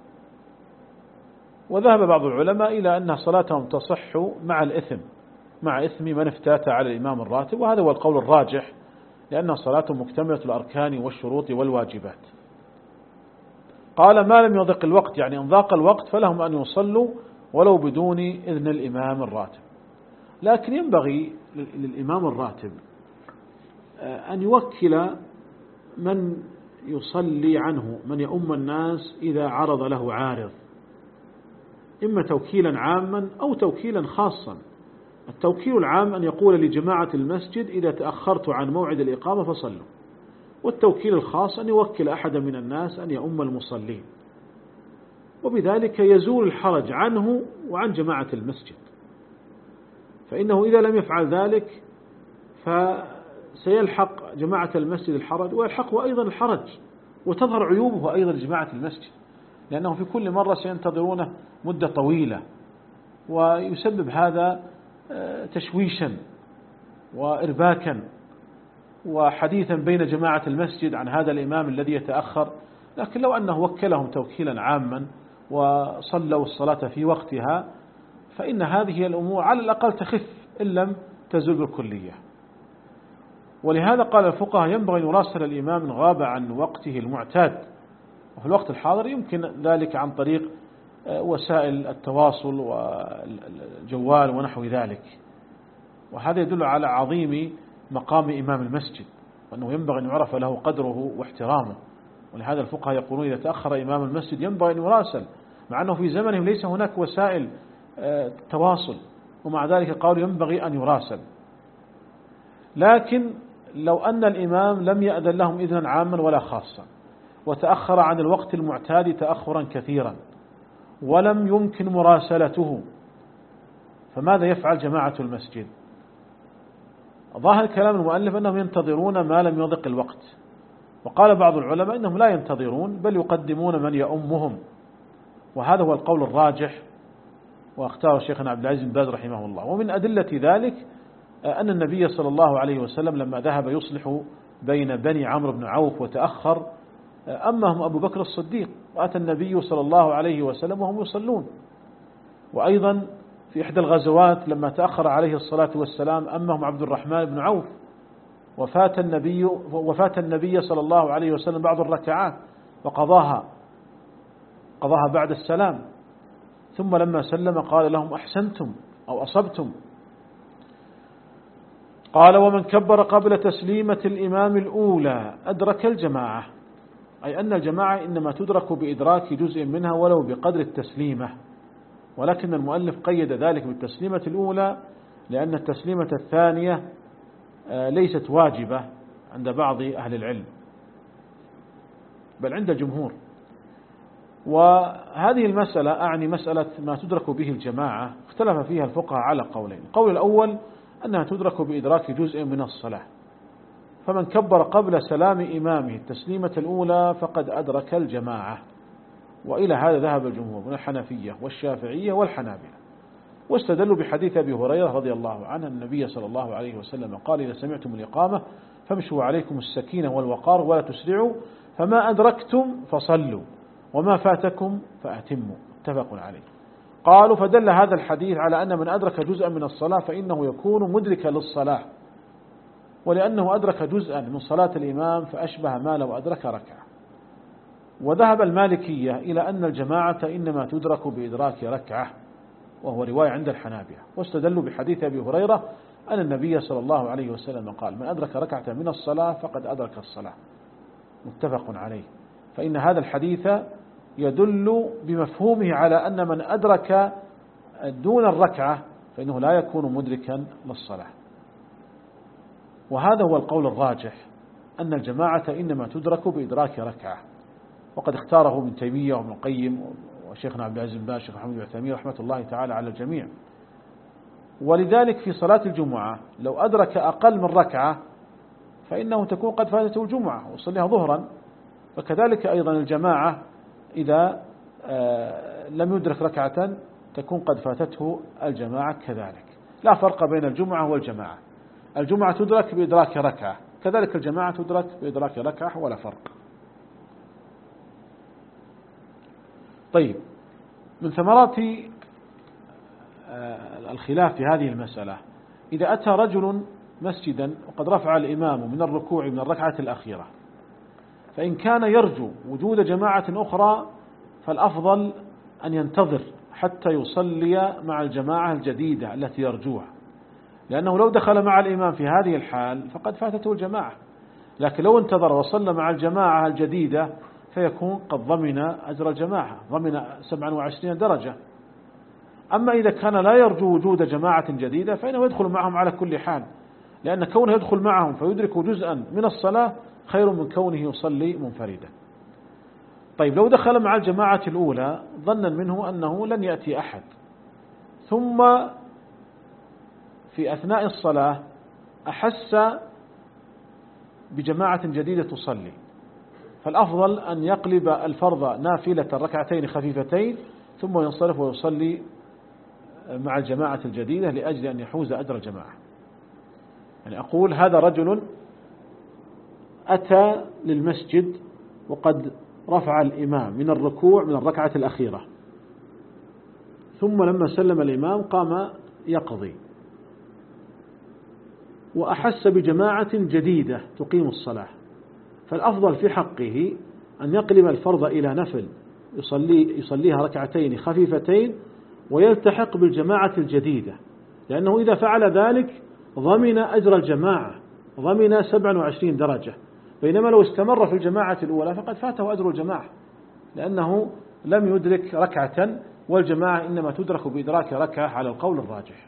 وذهب بعض العلماء إلى أن صلاتهم تصح مع الإثم، مع إثم من افتات على الإمام الراتب، وهذا هو القول الراجح، لأن صلاتهم مكتملة الأركان والشروط والواجبات. قال: ما لم يضق الوقت، يعني إن ضاق الوقت فلهم أن يصلوا ولو بدون إذن الإمام الراتب. لكن ينبغي للإمام الراتب أن يوكل من يصلي عنه، من يؤم الناس إذا عرض له عارض، إما توكيلا عاما أو توكيلا خاصا. التوكيل العام أن يقول لجماعة المسجد: إذا تأخرت عن موعد الإقامة فصلوا. والتوكيل الخاص أن يوكل أحد من الناس أن يؤم المصلين، وبذلك يزول الحرج عنه وعن جماعة المسجد. فإنه إذا لم يفعل ذلك فسيلحق جماعة المسجد الحرج، ويلحقه أيضا الحرج، وتظهر عيوبه أيضا لجماعة المسجد، لأنه في كل مرة سينتظرونه مدة طويلة، ويسبب هذا تشويشا وإرباكا وحديثا بين جماعة المسجد عن هذا الإمام الذي يتأخر. لكن لو أنه وكلهم توكيلا عاما وصلوا الصلاة في وقتها، فإن هذه الأمور على الأقل تخف إن لم تزول بالكلية. ولهذا قال الفقهاء: ينبغي أن يراسل الإمام إن غاب عن وقته المعتاد. وفي الوقت الحاضر يمكن ذلك عن طريق وسائل التواصل والجوال ونحو ذلك، وهذا يدل على عظيم مقام إمام المسجد، وأنه ينبغي أن يعرف له قدره واحترامه. ولهذا الفقهاء يقولون: إذا تأخر إمام المسجد ينبغي أن يراسل، مع أنه في زمنهم ليس هناك وسائل تواصل، ومع ذلك قالوا ينبغي أن يراسل. لكن لو أن الإمام لم يأذن لهم إذنا عاما ولا خاصا، وتأخر عن الوقت المعتاد تأخرا كثيرا، ولم يمكن مراسلته، فماذا يفعل جماعة المسجد؟ ظاهر كلام المؤلف أنهم ينتظرون ما لم يضق الوقت، وقال بعض العلماء إنهم لا ينتظرون، بل يقدمون من يؤمهم، وهذا هو القول الراجح، واختاره شيخنا عبد العزيز بن باز رحمه الله. ومن أدلة ذلك أن النبي صلى الله عليه وسلم لما ذهب يصلح بين بني عمرو بن عوف وتأخر، أمهم أبو بكر الصديق، وأتى النبي صلى الله عليه وسلم وهم يصلون. وأيضا في إحدى الغزوات لما تأخر عليه الصلاة والسلام أمهم عبد الرحمن بن عوف، وفات النبي, وفات النبي صلى الله عليه وسلم بعض الركعات وقضاها قضاها بعد السلام، ثم لما سلم قال لهم: أحسنتم أو أصبتم. قال: ومن كبر قبل تسليمة الإمام الأولى أدرك الجماعة. أي أن الجماعة إنما تدرك بإدراك جزء منها ولو بقدر التسليمة، ولكن المؤلف قيد ذلك بالتسليمة الأولى لأن التسليمة الثانية ليست واجبة عند بعض أهل العلم بل عند الجمهور. وهذه المسألة أعني مسألة ما تدرك به الجماعة اختلف فيها الفقهاء على قولين. القول الأول أنها تدرك بإدراك جزء من الصلاة، فمن كبر قبل سلام إمامه التسليمة الأولى فقد أدرك الجماعة، وإلى هذا ذهب الجمهور من الحنفية والشافعية والحنابلة، واستدلوا بحديث أبي هريرة رضي الله عنه النبي صلى الله عليه وسلم قال: إذا سمعتم الإقامة فامشوا عليكم السكينة والوقار ولا تسرعوا، فما أدركتم فصلوا وما فاتكم فأتموا، متفق عليه. قالوا: فدل هذا الحديث على أن من أدرك جزءا من الصلاة فإنه يكون مدركا للصلاة، ولأنه أدرك جزءا من صلاة الإمام فأشبه ما لو أدرك ركعة. وذهب المالكية إلى أن الجماعة إنما تدرك بإدراك ركعة، وهو رواية عند الحنابلة، واستدلوا بحديث أبي هريرة أن النبي صلى الله عليه وسلم قال: من أدرك ركعة من الصلاة فقد أدرك الصلاة، متفق عليه. فإن هذا الحديث يدل بمفهومه على أن من أدرك دون الركعة فإنه لا يكون مدركا للصلاة. وهذا هو القول الراجح، أن الجماعة إنما تدرك بإدراك ركعة، وقد اختاره ابن تيمية وابن القيم وشيخنا عبد العزيز بن باز والشيخ محمد بن عثيمين رحمة الله تعالى على الجميع. ولذلك في صلاة الجمعة لو أدرك أقل من ركعة فإنه تكون قد فاتته الجمعة وصليها ظهرا، وكذلك أيضا الجماعة إذا لم يدرك ركعة تكون قد فاتته الجماعة كذلك. لا فرق بين الجمعة والجماعة، الجمعة تدرك بإدراك ركعة، كذلك الجماعة تدرك بإدراك ركعة، ولا فرق. طيب، من ثمرات الخلاف في هذه المسألة: إذا أتى رجل مسجدا وقد رفع الإمام من الركوع من الركعة الأخيرة، فإن كان يرجو وجود جماعة أخرى فالأفضل أن ينتظر حتى يصلي مع الجماعة الجديدة التي يرجوها، لأنه لو دخل مع الإمام في هذه الحال فقد فاتته الجماعة، لكن لو انتظر وصلى مع الجماعة الجديدة فيكون قد ضمن أجر الجماعة، ضمن سبعة وعشرين درجة. أما إذا كان لا يرجو وجود جماعة جديدة فإنه يدخل معهم على كل حال، لأن كونه يدخل معهم فيدرك جزءا من الصلاة خير من كونه يصلي منفردا. طيب، لو دخل مع الجماعة الأولى ظنا منه أنه لن يأتي أحد، ثم في أثناء الصلاة أحس بجماعة جديدة تصلي، فالأفضل أن يقلب الفرض نافلة ركعتين خفيفتين ثم ينصرف ويصلي مع الجماعة الجديدة لأجل أن يحوز أجر الجماعة. يعني أقول هذا رجل أتى للمسجد وقد رفع الإمام من الركوع من الركعة الأخيرة، ثم لما سلم الإمام قام يقضي، وأحس بجماعة جديدة تقيم الصلاة، فالأفضل في حقه أن يقلب الفرض إلى نفل يصلي يصليها ركعتين خفيفتين ويلتحق بالجماعة الجديدة، لأنه إذا فعل ذلك ضمن أجر الجماعة، ضمن سبعة وعشرين درجة، بينما لو استمر في الجماعة الأولى فقد فاته أجر الجماعة، لأنه لم يدرك ركعة، والجماعة إنما تدرك بإدراك ركعة على القول الراجح.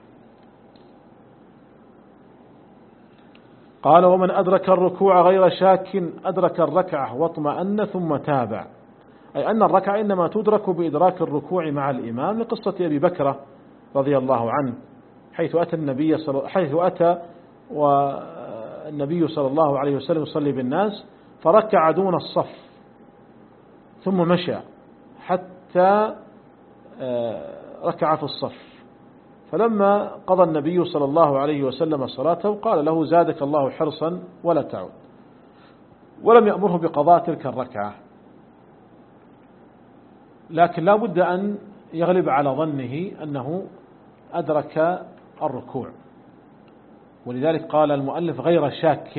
قال: ومن أدرك الركوع غير شاك أدرك الركعة واطمأن ثم تابع، أي أن الركعة إنما تدرك بإدراك الركوع مع الإمام، لقصة أبي بكر رضي الله عنه حيث أتى النبي صلى حيث أتى والنبي صلى الله عليه وسلم يصلي بالناس فركع دون الصف ثم مشى حتى ركع في الصف، فلما قضى النبي صلى الله عليه وسلم صلاته قال له: زادك الله حرصا ولا تعود، ولم يأمره بقضاء تلك الركعة، لكن لا بد أن يغلب على ظنه أنه أدرك الركوع، ولذلك قال المؤلف غير شاك.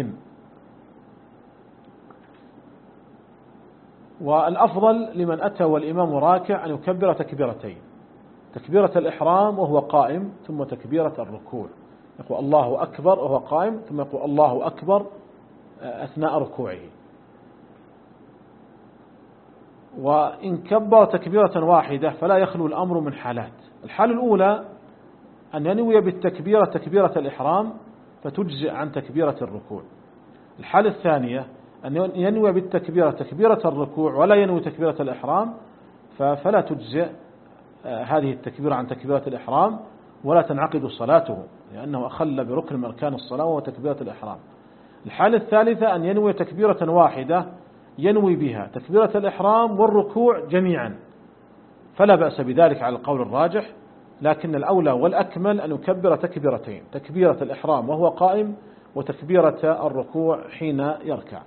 والأفضل لمن أتى والإمام راكع أن يكبر تكبيرتين: تكبيرة الإحرام وهو قائم، ثم تكبيرة الركوع، يقول الله أكبر وهو قائم، ثم يقول الله أكبر أثناء ركوعه. وإن كبر تكبيرة واحدة فلا يخلو الأمر من حالات. الحالة الأولى أن ينوي بالتكبيرة تكبيرة الإحرام فتجزئ عن تكبيرة الركوع. الحالة الثانية أن ينوي بالتكبيرة تكبيرة الركوع ولا ينوي تكبيرة الإحرام فلا تجزئ هذه التكبيرة عن تكبيرة الإحرام ولا تنعقد صلاته لأنه أخل بركن من أركان الصلاة وهو تكبيرة الإحرام. الحالة الثالثة أن ينوي تكبيرة واحدة ينوي بها تكبيرة الإحرام والركوع جميعا فلا بأس بذلك على القول الراجح، لكن الأولى والأكمل أن يكبر تكبيرتين، تكبيرة الإحرام وهو قائم وتكبيرة الركوع حين يركع.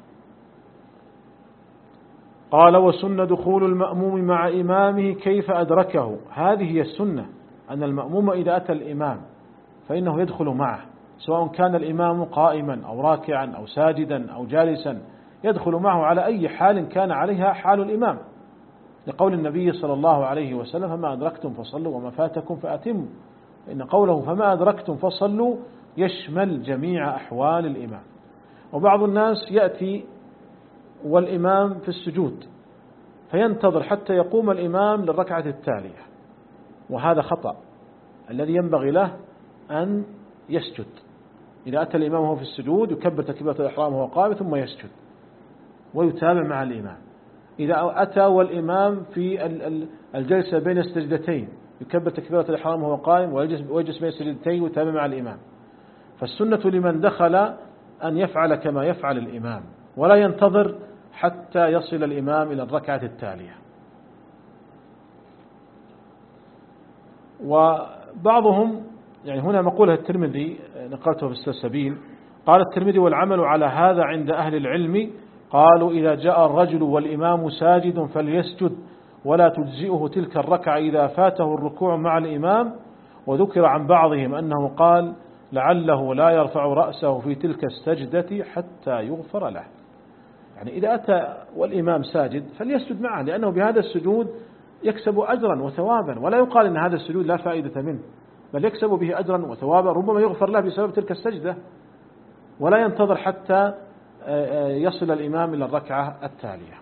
قال وسن دخول المأموم مع إمامه كيف أدركه. هذه هي السنة، أن المأموم إذا أتى الإمام فإنه يدخل معه، سواء كان الإمام قائما أو راكعا أو ساجدا أو جالسا، يدخل معه على أي حال كان عليها حال الإمام، لقول النبي صلى الله عليه وسلم فما أدركتم فصلوا وما فاتكم فأتموا. إن قوله فما أدركتم فصلوا يشمل جميع أحوال الإمام. وبعض الناس يأتي والإمام في السجود فينتظر حتى يقوم الإمام للركعة التالية، وهذا خطأ. الذي ينبغي له أن يسجد، إذا أتى الإمام وهو في السجود يكبر تكبيرة الإحرام وهو قائم ثم يسجد ويتابع مع الإمام. إذا أتى والإمام في الجلسة بين السجدتين يكبر تكبيرة الإحرام وهو قائم ويجلس بين السجدتين ويتابع مع الإمام. فالسنة لمن دخل أن يفعل كما يفعل الإمام ولا ينتظر حتى يصل الإمام إلى الركعة التالية. وبعضهم يعني هنا مقولة الترمذي نقلته في السلسبيل، قال الترمذي والعمل على هذا عند أهل العلم قالوا إذا جاء الرجل والإمام ساجد فليسجد ولا تجزئه تلك الركعة إذا فاته الركوع مع الإمام. وذكر عن بعضهم أنه قال لعله لا يرفع رأسه في تلك السجدة حتى يغفر له. يعني إذا أتى والإمام ساجد فليسجد معه، لأنه بهذا السجود يكسب أجرا وثوابا، ولا يقال أن هذا السجود لا فائدة منه، بل يكسب به أجرا وثوابا، ربما يغفر له بسبب تلك السجدة، ولا ينتظر حتى يصل الإمام إلى الركعة التالية.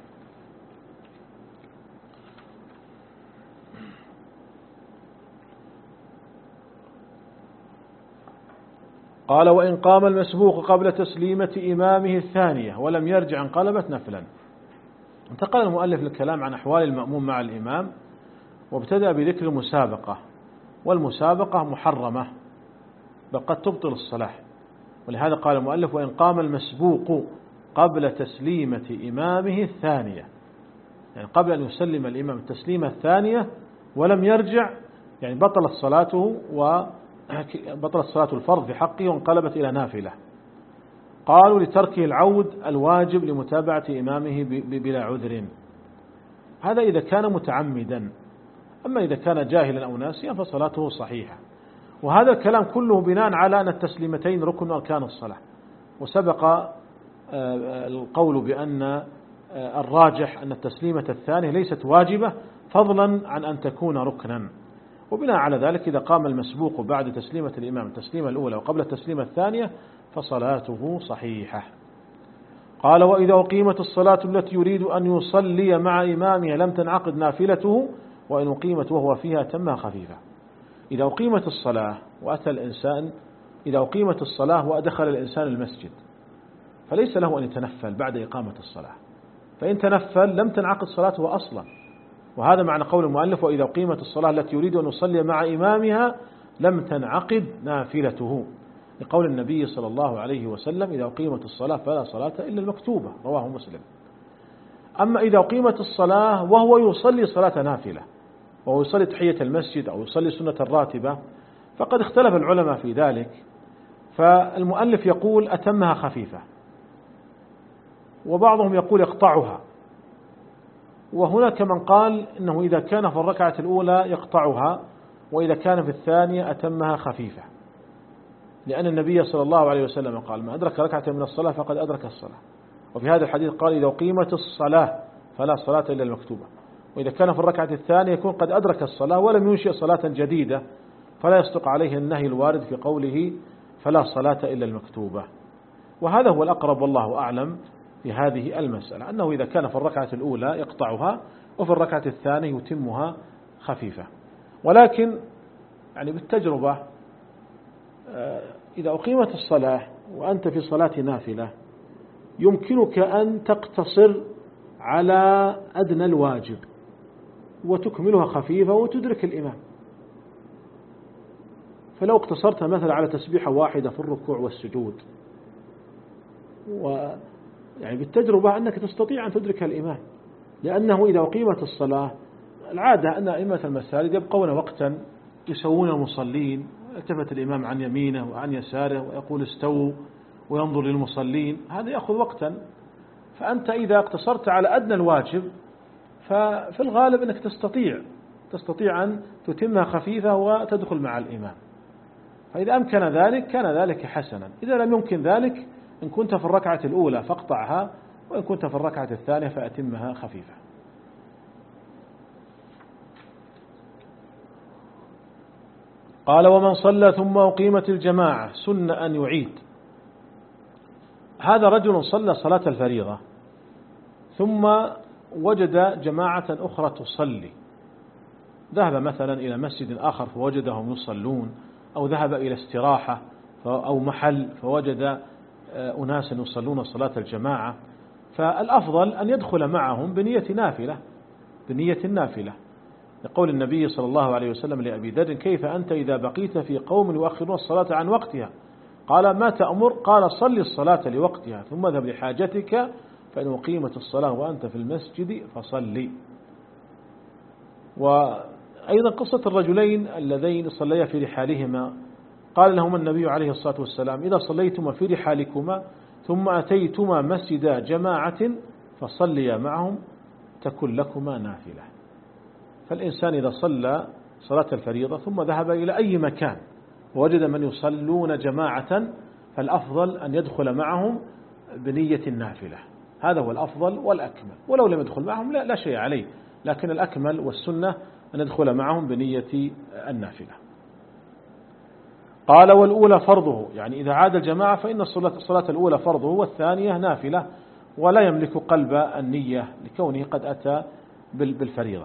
قال وإن قام المسبوق قبل تسليمة إمامه الثانية ولم يرجع انقلبت نفلا. انتقل المؤلف للكلام عن أحوال المأموم مع الإمام، وابتدأ بذكر المسابقة، والمسابقة محرمة بل قد تبطل الصلاة، ولهذا قال المؤلف وإن قام المسبوق قبل تسليمة إمامه الثانية، يعني قبل أن يسلم الإمام التسليمة الثانية ولم يرجع، يعني بطلت صلاته وبطلت صلاة الفرض في حقه وانقلبت إلى نافلة. قالوا لتركه العود الواجب لمتابعة إمامه بلا عذر، هذا إذا كان متعمدا، أما إذا كان جاهلا أو ناسيا فصلاته صحيحة. وهذا الكلام كله بناء على أن التسليمتين ركن أركان الصلاة، وسبق القول بأن الراجح أن التسليمة الثانية ليست واجبة فضلا عن أن تكون ركنا. وبناء على ذلك إذا قام المسبوق بعد تسليمة الإمام التسليمة الأولى وقبل التسليمة الثانية فصلاته صحيحة. قال وإذا أقيمت الصلاة التي يريد أن يصلي مع إمامها لم تنعقد نافلته، وإن أقيمت وهو فيها تمها خفيفة. إذا أقيمت الصلاة وأتى الإنسان إذا أقيمت الصلاة وأدخل الإنسان المسجد فليس له أن يتنفل بعد إقامة الصلاة، فإن تنفل لم تنعقد صلاته أصلا. وهذا معنى قول المؤلف وإذا أقيمت الصلاة التي يريد أن يصلي مع إمامها لم تنعقد نافلته، لقول النبي صلى الله عليه وسلم إذا أقيمت الصلاة فلا صلاة إلا المكتوبة، رواه مسلم. أما إذا أقيمت الصلاة وهو يصلي صلاة نافلة وهو يصلي تحية المسجد أو يصلي سنة الراتبة فقد اختلف العلماء في ذلك، فالمؤلف يقول أتمها خفيفة، وبعضهم يقول يقطعها، وهناك من قال إنه إذا كان في الركعة الأولى يقطعها، وإذا كان في الثانية أتمها خفيفة، لأن النبي صلى الله عليه وسلم قال ما أدرك ركعة من الصلاة فقد أدرك الصلاة. وفي هذا الحديث قال إذا أقيمت الصلاة فلا صلاة إلا المكتوبة، وإذا كان في الركعة الثانية يكون قد أدرك الصلاة ولم ينشئ صلاة جديدة، فلا يصدق عليه النهي الوارد في قوله فلا صلاة إلا المكتوبة. وهذا هو الأقرب والله أعلم في هذه المسألة، أنه إذا كان في الركعة الأولى يقطعها، وفي الركعة الثانية يتمها خفيفة. ولكن يعني بالتجربة إذا أقيمت الصلاة وأنت في صلاة نافلة يمكنك أن تقتصر على أدنى الواجب وتكملها خفيفة وتدرك الإمام. فلو اقتصرت مثلا على تسبيحة واحدة في الركوع والسجود ويعني بالتجربة أنك تستطيع أن تدرك الإمام، لأنه إذا أقيمت الصلاة العادة أن أئمة المساجد يبقون وقتا يسوون المصلين، يلتفت الإمام عن يمينه وعن يساره ويقول استووا وينظر للمصلين، هذا يأخذ وقتا. فأنت إذا اقتصرت على أدنى الواجب ففي الغالب أنك تستطيع تستطيع أن تتمها خفيفة وتدخل مع الإمام. فإذا أمكن ذلك كان ذلك حسنا. إذا لم يمكن ذلك إن كنت في الركعة الأولى فاقطعها، وإن كنت في الركعة الثانية فأتمها خفيفة. قال ومن صلى ثم أقيمت الجماعة سن أن يعيد. هذا رجل صلى صلاة الفريضة ثم وجد جماعة أخرى تصلي، ذهب مثلا إلى مسجد آخر فوجدهم يصلون، أو ذهب إلى استراحة أو محل فوجد أناسا يصلون صلاة الجماعة، فالأفضل أن يدخل معهم بنية نافلة بنية النافلة لقول النبي صلى الله عليه وسلم لأبي ذر كيف أنت إذا بقيت في قوم يؤخرون الصلاة عن وقتها؟ قال ما تأمر؟ قال صل الصلاة لوقتها ثم اذهب لحاجتك فإن أقيمت الصلاة وأنت في المسجد فصلي. وأيضا قصة الرجلين اللذين صليا في رحالهما قال لهما النبي عليه الصلاة والسلام إذا صليتما في رحالكما ثم أتيتما مسجد جماعة فصليا معهم تكن لكما نافلة. فالإنسان إذا صلى صلاة الفريضة ثم ذهب إلى أي مكان ووجد من يصلون جماعة فالأفضل أن يدخل معهم بنية النافلة، هذا هو الأفضل والأكمل. ولو لم يدخل معهم لا, لا شيء عليه، لكن الأكمل والسنة أن يدخل معهم بنية النافلة. قال والأولى فرضه، يعني إذا عاد الجماعة فإن الصلاة الأولى فرضه والثانية نافلة، ولا يملك قلب النية لكونه قد أتى بالفريضة.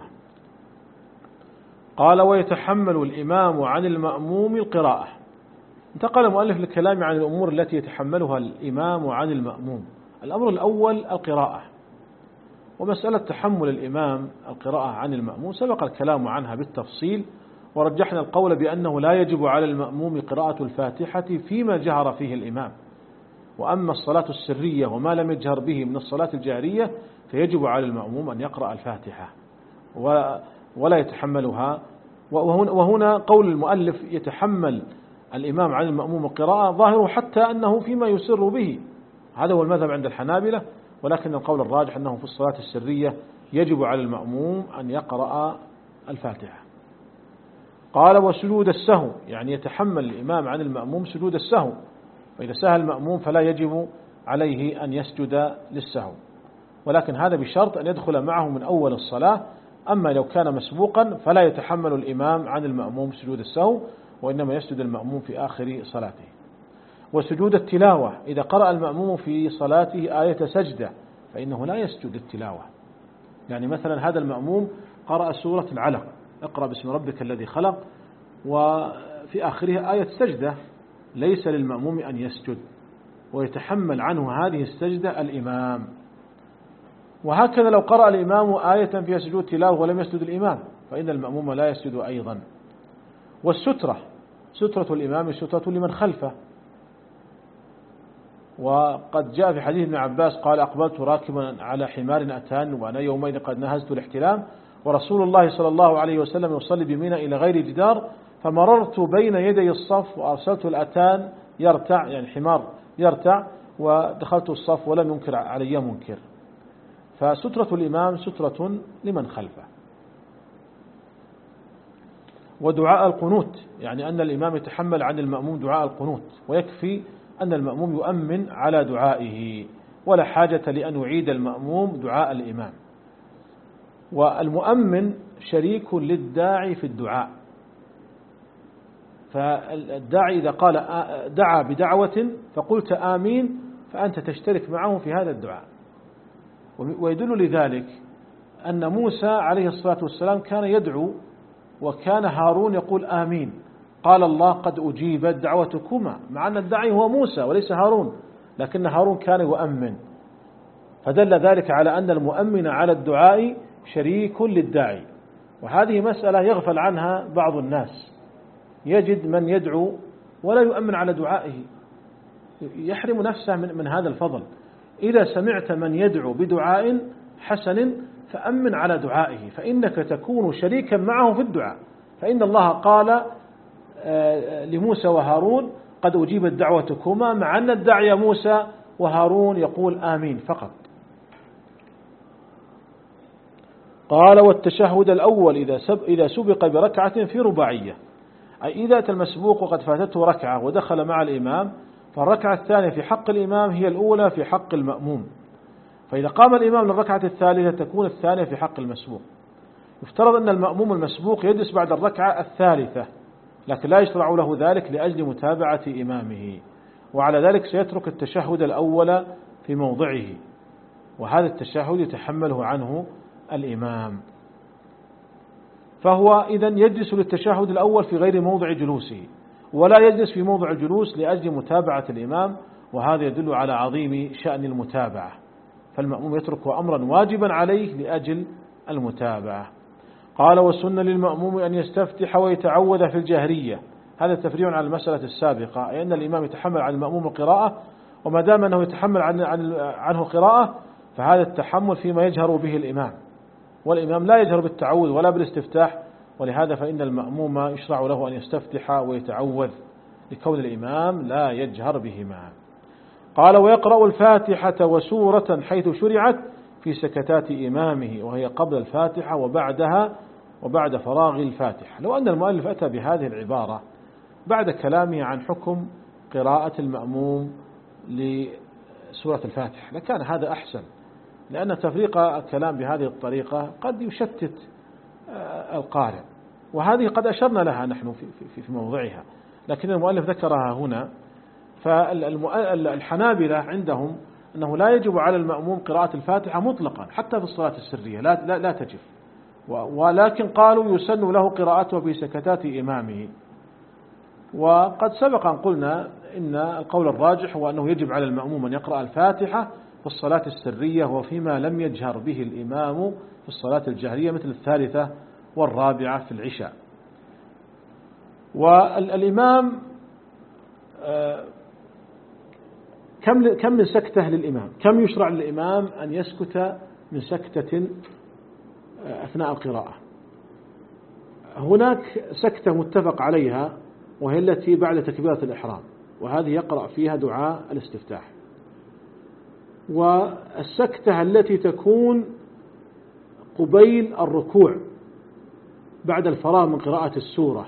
قال ويتحمل الإمام عن المأموم القراءة. انتقل المؤلف للكلام عن الأمور التي يتحملها الإمام عن المأموم. الأمر الأول القراءة، ومسألة تحمل الإمام القراءة عن المأموم سبق الكلام عنها بالتفصيل، ورجحنا القول بأنه لا يجب على المأموم قراءة الفاتحة فيما جهر فيه الإمام، وأما الصلاة السرية وما لم يجهر به من الصلاة الجهرية فيجب على المأموم أن يقرأ الفاتحة ولا يتحملها. وهنا قول المؤلف يتحمل الإمام عن المأموم القراءة ظاهره حتى أنه فيما يسر به، هذا هو المذهب عند الحنابلة، ولكن القول الراجح أنه في الصلاة السرية يجب على المأموم أن يقرأ الفاتحة. قال وسجود السهو، يعني يتحمل الإمام عن المأموم سجود السهو، فإذا سهى المأموم فلا يجب عليه أن يسجد للسهو، ولكن هذا بشرط أن يدخل معه من أول الصلاة. أما لو كان مسبوقا فلا يتحمل الإمام عن المأموم سجود السهو، وإنما يسجد المأموم في آخر صلاته. وسجود التلاوة، إذا قرأ المأموم في صلاته آية سجدة فإنه لا يسجد التلاوة، يعني مثلا هذا المأموم قرأ سورة العلق اقرأ باسم ربك الذي خلق وفي آخرها آية سجدة، ليس للمأموم أن يسجد، ويتحمل عنه هذه السجدة الإمام. وهكذا لو قرأ الإمام آية فيها سجود تلاوة ولم يسجد الإمام فإن المأموم لا يسجد أيضا. والسترة، سترة الإمام سترة لمن خلفه، وقد جاء في حديث ابن عباس قال أقبلت راكبا على حمار أتان وأنا يومئذ قد نهزت الاحتلام ورسول الله صلى الله عليه وسلم يصلي بمنى إلى غير جدار فمررت بين يدي الصف وأرسلت الأتان يرتع، يعني حمار يرتع، ودخلت الصف ولم ينكر علي منكر. فسترة الإمام سترة لمن خلفه. ودعاء القنوت، يعني أن الإمام يتحمل عن المأموم دعاء القنوت، ويكفي أن المأموم يؤمن على دعائه ولا حاجة لأن يعيد المأموم دعاء الإمام. والمؤمن شريك للداعي في الدعاء، فالداعي إذا قال دعا بدعوة فقلت آمين فأنت تشترك معه في هذا الدعاء. ويدل لذلك أن موسى عليه الصلاة والسلام كان يدعو وكان هارون يقول آمين، قال الله قد أجيبت دعوتكما، مع أن الداعي هو موسى وليس هارون، لكن هارون كان يؤمن، فدل ذلك على أن المؤمن على الدعاء شريك للداعي. وهذه مسألة يغفل عنها بعض الناس، يجد من يدعو ولا يؤمن على دعائه، يحرم نفسه من, من هذا الفضل. إذا سمعت من يدعو بدعاء حسن فأمن على دعائه، فإنك تكون شريكا معه في الدعاء، فإن الله قال لموسى وهارون قد أجيبت دعوتكما، مع أن الداعي موسى وهارون يقول آمين فقط. قال والتشهد الأول إذا سب إذا سبق بركعة في رباعية، أي إذا أتى المسبوق وقد فاتته ركعة ودخل مع الإمام، فالركعة الثانية في حق الإمام هي الأولى في حق المأموم، فإذا قام الإمام للركعة الثالثة تكون الثانية في حق المسبوق. يفترض أن المأموم المسبوق يجلس بعد الركعة الثالثة، لكن لا يشرع له ذلك لأجل متابعة إمامه، وعلى ذلك سيترك التشهد الأول في موضعه، وهذا التشهد يتحمله عنه الإمام، فهو إذن يجلس للتشهد الأول في غير موضع جلوسه، ولا يجلس في موضع الجلوس لأجل متابعة الإمام، وهذا يدل على عظيم شأن المتابعة، فالمأموم يترك أمرا واجبا عليه لأجل المتابعة. قال والسنة للمأموم أن يستفتح ويتعوذ في الجهرية، هذا تفريع عن المسألة السابقة، أي أن الإمام يتحمل عن المأموم القراءة، وما دام أنه يتحمل عنه قراءة فهذا التحمل فيما يجهر به الإمام، والإمام لا يجهر بالتعوذ ولا بالاستفتاح، ولهذا فإن المأموم يشرع له أن يستفتح ويتعوذ لكون الإمام لا يجهر بهما. قال ويقرأ الفاتحة وسورة حيث شرعت في سكتات إمامه، وهي قبل الفاتحة وبعدها وبعد فراغ الفاتحة. لو أن المؤلف أتى بهذه العبارة بعد كلامه عن حكم قراءة المأموم لسورة الفاتحة لكان هذا أحسن، لأن تفريق الكلام بهذه الطريقة قد يشتت القارئ، وهذه قد أشرنا لها نحن في في موضعها، لكن المؤلف ذكرها هنا. فالحنابلة عندهم أنه لا يجب على المأموم قراءة الفاتحة مطلقا حتى في الصلاة السرية، لا لا, لا تجب، ولكن قالوا يسن له قراءته في سكتات إمامه. وقد سبق أن قلنا إن القول الراجح هو أنه يجب على المأموم أن يقرأ الفاتحة في الصلاة السرية وفيما لم يجهر به الإمام في الصلاة الجهرية، مثل الثالثة والرابعة في العشاء. والإمام كم كم من سكتة للإمام، كم يشرع للإمام أن يسكت من سكتة أثناء القراءة؟ هناك سكتة متفق عليها وهي التي بعد تكبيرة الإحرام، وهذه يقرأ فيها دعاء الاستفتاح. والسكتة التي تكون قبيل الركوع بعد الفراغ من قراءة السورة،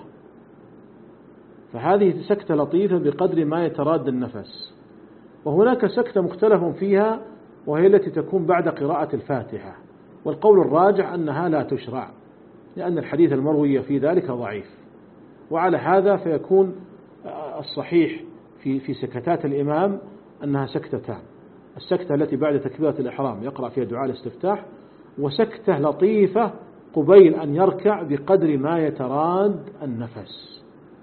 فهذه سكتة لطيفة بقدر ما يتراد النفس. وهناك سكتة مختلف فيها وهي التي تكون بعد قراءة الفاتحة، والقول الراجح أنها لا تشرع لأن الحديث المروي في ذلك ضعيف. وعلى هذا فيكون الصحيح في في سكتات الإمام أنها سكتتان: السكتة التي بعد تكبيرة الإحرام يقرأ فيها دعاء الاستفتاح، وسكتة لطيفة قبيل أن يركع بقدر ما يتراد النفس.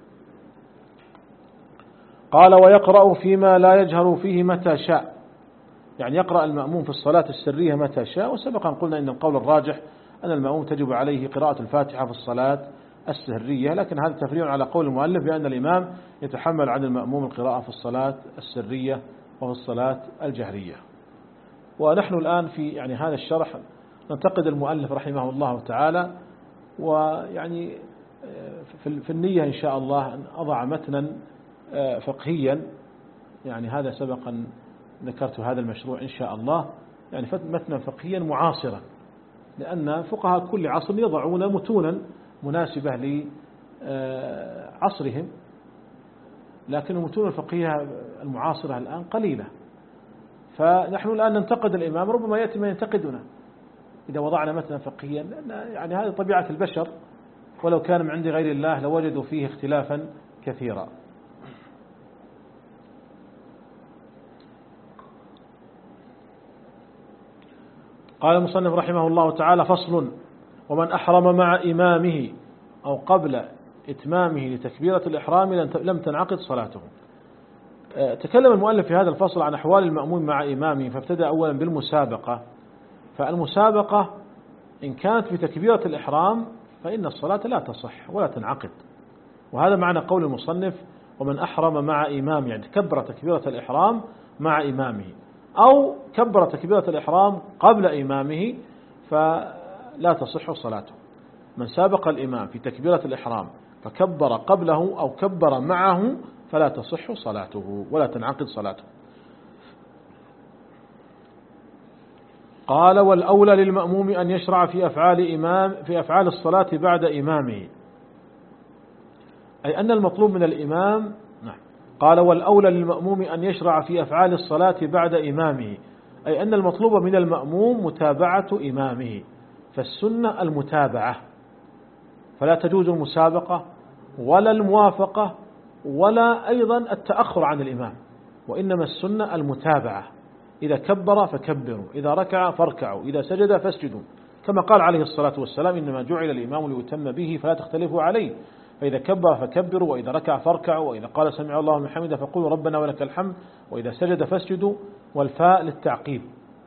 قال ويقرأ فيما لا يجهر فيه متى شاء، يعني يقرأ المأموم في الصلاة السرية متى شاء. وسبقا قلنا إن القول الراجح أن المأموم تجب عليه قراءة الفاتحة في الصلاة السرية، لكن هذا تفريع على قول المؤلف بأن الإمام يتحمل عن المأموم القراءة في الصلاة السرية وفي الصلاة الجهرية. ونحن الآن في يعني هذا الشرح ننتقد المؤلف رحمه الله تعالى، ويعني في النية إن شاء الله أن أضع متنا فقهيا، يعني هذا سبقا ذكرت هذا المشروع إن شاء الله، يعني متنا فقهيا معاصرا، لأن فقهاء كل عصر يضعون متونا مناسبة لعصرهم، لكن المتون الفقهية المعاصرة الآن قليلة. فنحن الآن ننتقد الإمام، ربما يأتي من ينتقدنا إذا وضعنا متنا فقهيا، لأن يعني هذه طبيعة البشر، ولو كان من عند غير الله لوجدوا فيه اختلافا كثيرا. قال المصنف رحمه الله تعالى: فصل: ومن أحرم مع إمامه أو قبل إتمامه لتكبيرة الإحرام لم تنعقد صلاته. تكلم المؤلف في هذا الفصل عن أحوال المأموم مع إمامه، فابتدأ أولا بالمسابقة. فالمسابقة إن كانت بتكبيرة الإحرام فإن الصلاة لا تصح ولا تنعقد، وهذا معنى قول المصنف: ومن أحرم مع إمامه، يعني كبر تكبيرة الإحرام مع إمامه، أو كبر تكبيرة الإحرام قبل إمامه فلا تصح صلاته. من سابق الإمام في تكبيرة الإحرام فكبر قبله أو كبر معه فلا تصح صلاته ولا تنعقد صلاته. قال: والأولى للمأموم أن يشرع في أفعال إمام في أفعال الصلاة بعد إمامه، أي أن المطلوب من الإمام. نعم. قال: والأولى للمأموم أن يشرع في أفعال الصلاة بعد إمامه، أي أن المطلوب من المأموم متابعة إمامه، فالسنة المتابعة، فلا تجوز المسابقة ولا الموافقة ولا أيضا التأخر عن الإمام، وإنما السنة المتابعة. إذا كبر فكبروا، إذا ركع فاركعوا، إذا سجد فاسجدوا، كما قال عليه الصلاة والسلام: إنما جعل الإمام ليتم به فلا تختلفوا عليه. فإذا كبر فكبروا، وإذا ركع فاركعوا، وإذا قال سمع الله لمن حمده فقولوا ربنا ولك الحمد، وإذا سجد فاسجدوا، والفاء للتعقيب.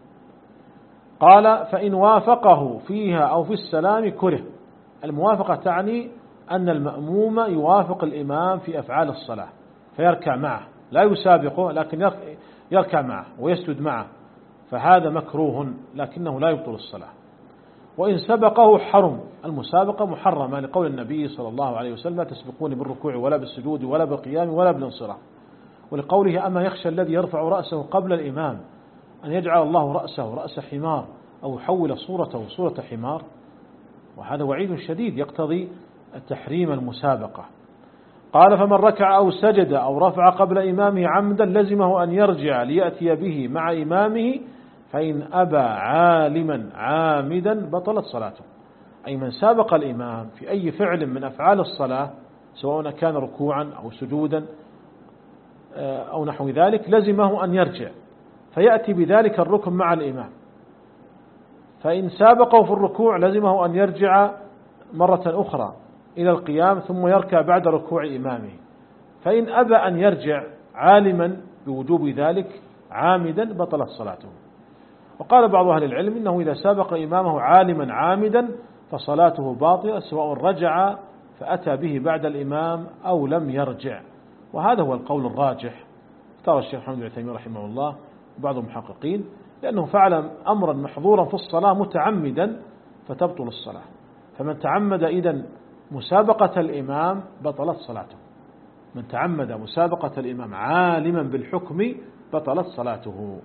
قال: فإن وافقه فيها أو في السلام كره. الموافقة تعني أن المأموم يوافق الإمام في أفعال الصلاة فيركع معه، لا يسابقه لكن يركع معه ويسجد معه، فهذا مكروه لكنه لا يبطل الصلاة. وإن سبقه حرم. المسابقة محرمة لقول النبي صلى الله عليه وسلم: لا تسبقوني بالركوع ولا بالسجود ولا بالقيام ولا بالانصراف، ولقوله: أما يخشى الذي يرفع رأسه قبل الإمام أن يجعل الله رأسه رأس حمار أو يحول صورته صورة حمار، وهذا وعيد شديد يقتضي تحريم المسابقة. قال: فمن ركع أو سجد أو رفع قبل إمامه عمدا لزمه أن يرجع ليأتي به مع إمامه، فإن أبى عالما عامدا بطلت صلاته. أي من سابق الإمام في أي فعل من أفعال الصلاة سواء كان ركوعا أو سجودا أو نحو ذلك لزمه أن يرجع فيأتي بذلك الركن مع الإمام. فإن سابقه في الركوع لزمه أن يرجع مرة أخرى إلى القيام ثم يركع بعد ركوع إمامه. فإن أبى أن يرجع عالما بوجوب ذلك عامدا بطلت صلاته. وقال بعض أهل العلم إنه إذا سابق إمامه عالما عامدا فصلاته باطلة سواء رجع فأتى به بعد الإمام أو لم يرجع، وهذا هو القول الراجح اختار الشيخ محمد بن عثيمين رحمه الله وبعض المحققين، لأنه فعل أمرا محظورا في الصلاة متعمدا فتبطل الصلاة. فمن تعمد إذن مسابقة الإمام بطلت صلاته، من تعمد مسابقة الإمام عالما بالحكم بطلت صلاته.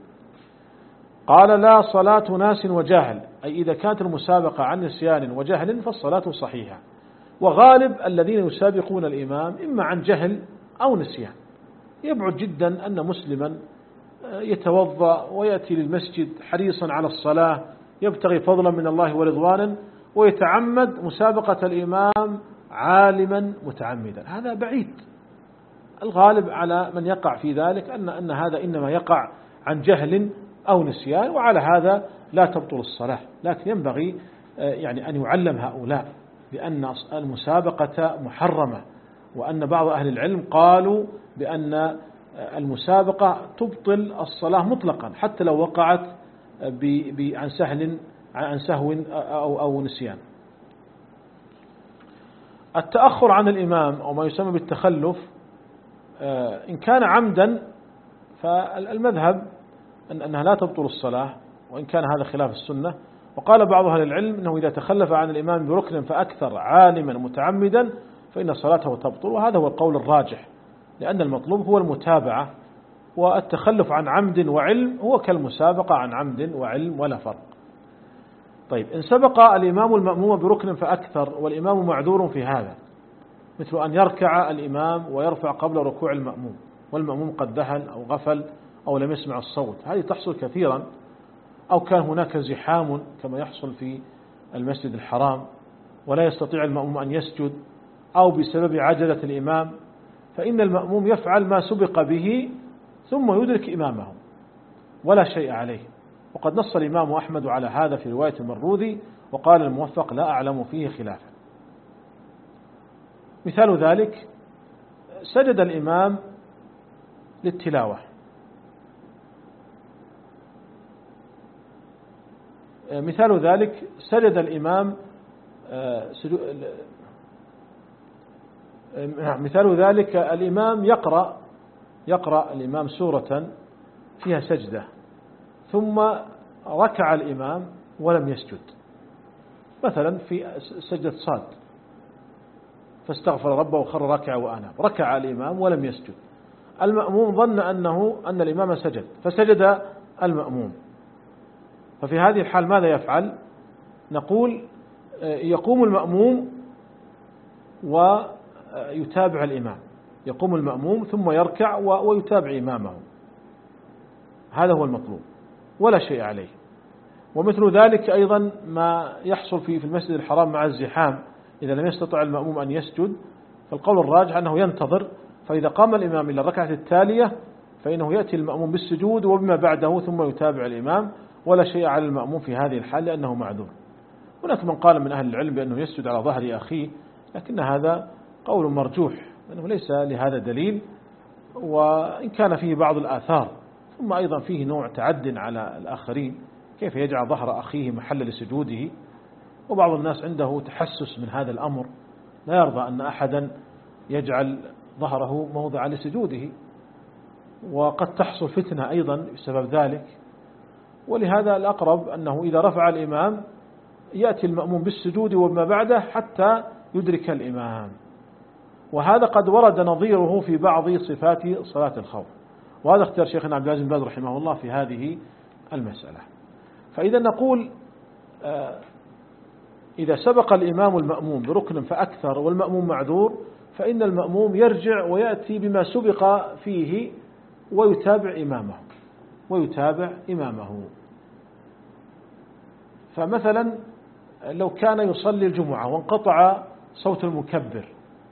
قال: لا صلاة ناس وجاهل، أي إذا كانت المسابقة عن نسيان وجهل فالصلاة صحيحة. وغالب الذين يسابقون الإمام إما عن جهل أو نسيان. يبعد جدا أن مسلما يتوضأ ويأتي للمسجد حريصا على الصلاة يبتغي فضلا من الله ورضوانا ويتعمد مسابقة الإمام عالما متعمدا، هذا بعيد. الغالب على من يقع في ذلك أن أن هذا إنما يقع عن جهل أو نسيان، وعلى هذا لا تبطل الصلاة. لكن ينبغي يعني أن يعلم هؤلاء بأن المسابقة محرمة، وأن بعض أهل العلم قالوا بأن المسابقة تبطل الصلاة مطلقا حتى لو وقعت عن سهل عن سهو أو أو نسيان. التأخر عن الإمام أو ما يسمى بالتخلف إن كان عمدا فالمذهب أنها لا تبطل الصلاة، وإن كان هذا خلاف السنة. وقال بعض أهل العلم أنه إذا تخلف عن الإمام بركن فأكثر عالما متعمدا فإن صلاته تبطل، وهذا هو القول الراجح، لأن المطلوب هو المتابعة، والتخلف عن عمد وعلم هو كالمسابقة عن عمد وعلم ولا فرق. طيب، إن سبق الإمام المأموم بركن فأكثر والإمام معذور في هذا، مثل أن يركع الإمام ويرفع قبل ركوع المأموم والمأموم قد ذهل أو غفل أو لم يسمع الصوت، هذه تحصل كثيرا، أو كان هناك زحام كما يحصل في المسجد الحرام ولا يستطيع المأموم أن يسجد، أو بسبب عجلة الإمام، فإن المأموم يفعل ما سبق به ثم يدرك إمامه ولا شيء عليه، وقد نص الإمام أحمد على هذا في رواية المروذي، وقال الموفق لا أعلم فيه خلافا. مثال ذلك سجد الإمام للتلاوة، مثال ذلك سجد الإمام مثال ذلك الإمام يقرأ يقرأ الإمام سورة فيها سجدة، ثم ركع الإمام ولم يسجد، مثلا في سجدة صاد فاستغفر ربه وخر ركع وأناب، ركع الإمام ولم يسجد، المأموم ظن أنه أن الإمام سجد فسجد المأموم، ففي هذه الحال ماذا يفعل؟ نقول يقوم المأموم ويتابع الإمام، يقوم المأموم ثم يركع ويتابع إمامه، هذا هو المطلوب ولا شيء عليه. ومثل ذلك أيضا ما يحصل في المسجد الحرام مع الزحام، إذا لم يستطع المأموم أن يسجد فالقول الراجح أنه ينتظر، فإذا قام الإمام إلى الركعة التالية فإنه يأتي المأموم بالسجود وبما بعده ثم يتابع الإمام، ولا شيء على المأموم في هذه الحال لأنه معذور. هناك من قال من أهل العلم بأنه يسجد على ظهر أخيه، لكن هذا قول مرجوح لأنه ليس لهذا دليل، وإن كان فيه بعض الآثار، ثم أيضا فيه نوع تعد على الآخرين، كيف يجعل ظهر أخيه محل لسجوده، وبعض الناس عنده تحسس من هذا الأمر، لا يرضى أن أحدا يجعل ظهره موضع لسجوده، وقد تحصل فتنة أيضا بسبب ذلك. ولهذا الأقرب أنه إذا رفع الإمام يأتي المأموم بالسجود وما بعده حتى يدرك الإمام، وهذا قد ورد نظيره في بعض صفات صلاة الخوف، وهذا اختيار شيخنا عبد العزيز بن باز رحمه الله في هذه المسألة. فإذا نقول إذا سبق الإمام المأموم بركن فأكثر والمأموم معذور، فإن المأموم يرجع ويأتي بما سبق فيه ويتابع إمامه ويتابع إمامه. فمثلا لو كان يصلي الجمعة وانقطع صوت المكبر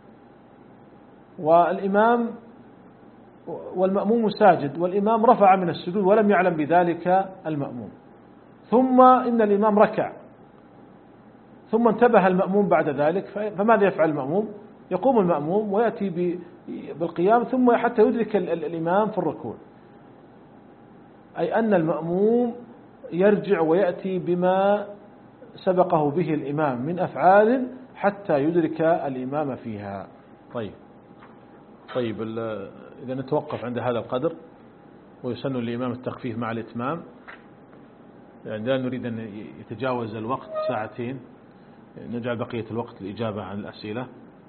والإمام والمأموم ساجد والإمام رفع من السجود ولم يعلم بذلك المأموم، ثم إن الإمام ركع، ثم انتبه المأموم بعد ذلك، فماذا يفعل المأموم؟ يقوم المأموم ويأتي بالقيام ثم حتى يدرك الإمام في الركوع، أي أن المأموم يرجع ويأتي بما سبقه به الإمام من أفعال حتى يدرك الإمام فيها. طيب طيب إذا نتوقف عند هذا القدر، ويسن للإمام التخفيف مع الإتمام، يعني لا نريد أن يتجاوز الوقت ساعتين، نجعل بقية الوقت الإجابة عن الأسئلة.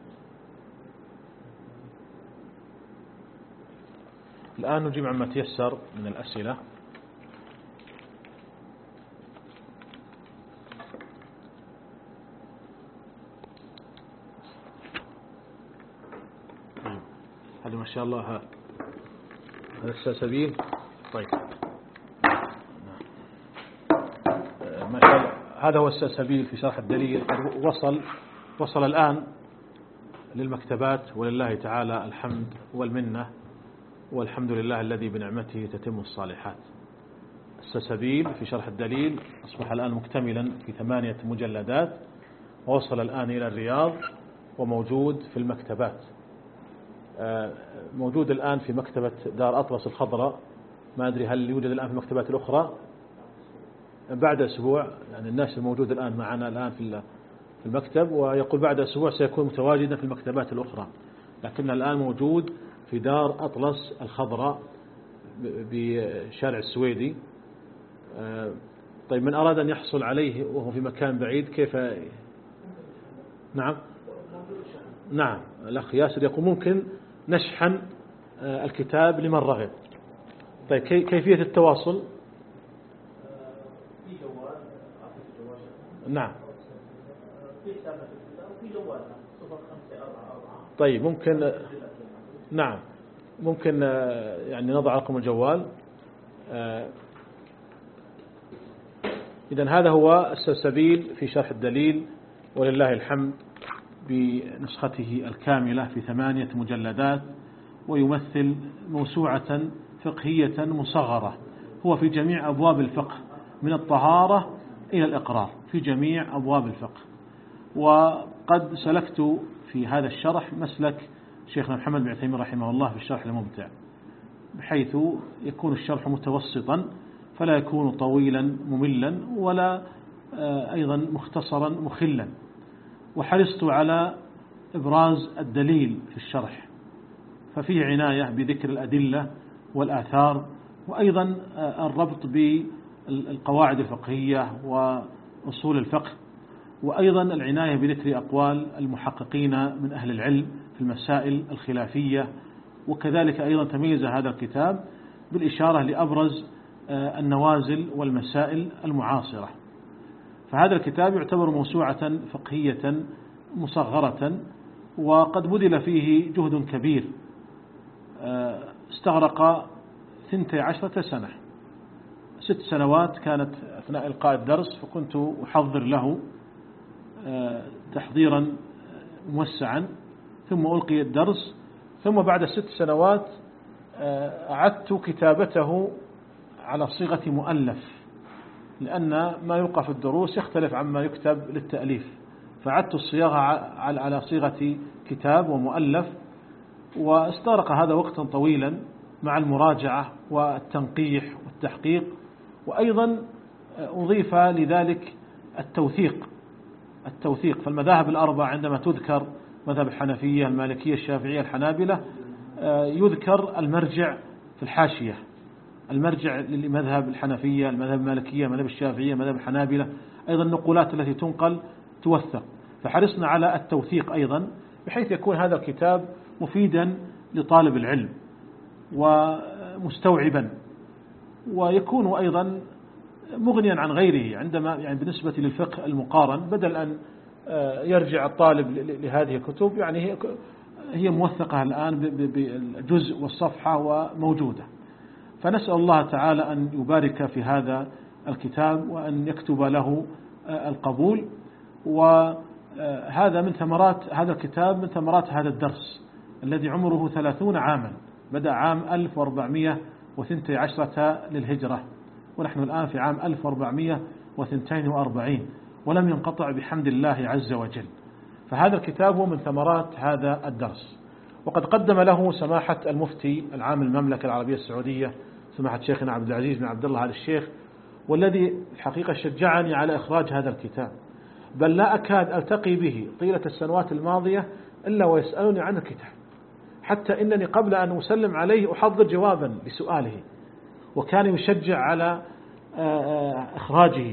الآن نجيب عما تيسر من الأسئلة. هذا ما شاء الله هذا السلسبيل. طيب ما شاء الله هذا هو السلسبيل في شرح الدليل، وصل وصل الآن للمكتبات، ولله تعالى الحمد والمنة، والحمد لله الذي بنعمته تتم الصالحات. السلسبيل في شرح الدليل أصبح الآن مكتملا في ثمانية مجلدات، ووصل الآن إلى الرياض وموجود في المكتبات، موجود الآن في مكتبة دار أطلس الخضراء، ما أدري هل يوجد الآن في المكتبات الأخرى. بعد أسبوع، يعني الناس الموجود الآن معنا الآن في المكتب، ويقول بعد أسبوع سيكون متواجدا في المكتبات الأخرى، لكن الآن موجود في دار أطلس الخضراء بشارع السويدي. طيب من أراد أن يحصل عليه وهو في مكان بعيد كيف؟ نعم نعم الأخ ياسر يقول ممكن نشحن الكتاب لمن رغب. طيب كيفية التواصل؟ نعم طيب ممكن نعم ممكن يعني نضع رقم الجوال. إذن هذا هو السلسبيل في شرح الدليل، ولله الحمد بنسخته الكاملة في ثمانية مجلدات، ويمثل موسوعة فقهية مصغرة، هو في جميع أبواب الفقه من الطهارة إلى الإقرار في جميع أبواب الفقه. وقد سلكت في هذا الشرح مسلك شيخنا محمد بن عثيمين رحمه الله في الشرح الممتع، بحيث يكون الشرح متوسطا فلا يكون طويلا مملا ولا أيضا مختصرا مخلا. وحرصت على إبراز الدليل في الشرح، ففيه عناية بذكر الأدلة والآثار، وأيضا الربط بالقواعد الفقهية وأصول الفقه، وأيضا العناية بذكر أقوال المحققين من أهل العلم في المسائل الخلافية. وكذلك أيضا تميز هذا الكتاب بالإشارة لأبرز النوازل والمسائل المعاصرة. فهذا الكتاب يعتبر موسوعة فقهية مصغرة، وقد بذل فيه جهد كبير استغرق ثنتي عشرة سنة، ست سنوات كانت أثناء إلقاء الدرس، فكنت أحضر له تحضيرا موسعا، ثم ألقي الدرس، ثم بعد ست سنوات أعدت كتابته على صيغة مؤلف، لأن ما يلقى في الدروس يختلف عما يكتب للتأليف، فعدت الصياغة على صيغة كتاب ومؤلف. واستغرق هذا وقتا طويلا مع المراجعة والتنقيح والتحقيق، وأيضا أضيف لذلك التوثيق التوثيق فالمذاهب الأربع عندما تذكر مذهب الحنفية المالكية الشافعية الحنابلة يذكر المرجع في الحاشية، المرجع للمذهب الحنفية المذهب المالكية المذهب الشافعية المذهب الحنابلة، أيضا النقولات التي تنقل توثق. فحرصنا على التوثيق أيضا بحيث يكون هذا الكتاب مفيدا لطالب العلم ومستوعبا، ويكون أيضا مغنيا عن غيره عندما يعني بالنسبة للفقه المقارن، بدل أن يرجع الطالب لهذه الكتب يعني هي موثقة الآن بالجزء والصفحة وموجودة. فنسأل الله تعالى أن يبارك في هذا الكتاب وأن يكتب له القبول. وهذا من ثمرات هذا الكتاب، من ثمرات هذا الدرس الذي عمره ثلاثون عاما، بدأ عام ألف وأربعمائة واثنتي عشرة للهجرة، ونحن الآن في عام ألف وأربعمائة واثنين وأربعين، ولم ينقطع بحمد الله عز وجل. فهذا الكتاب هو من ثمرات هذا الدرس. وقد قدم له سماحة المفتي العام المملكة العربية السعودية سماحة شيخنا عبد العزيز بن عبد الله آل الشيخ، والذي الحقيقة شجعني على إخراج هذا الكتاب، بل لا أكاد ألتقي به طيلة السنوات الماضية إلا ويسألني عن الكتاب، حتى إنني قبل أن أسلم عليه أحضر جوابا لسؤاله، وكان يشجع على إخراجه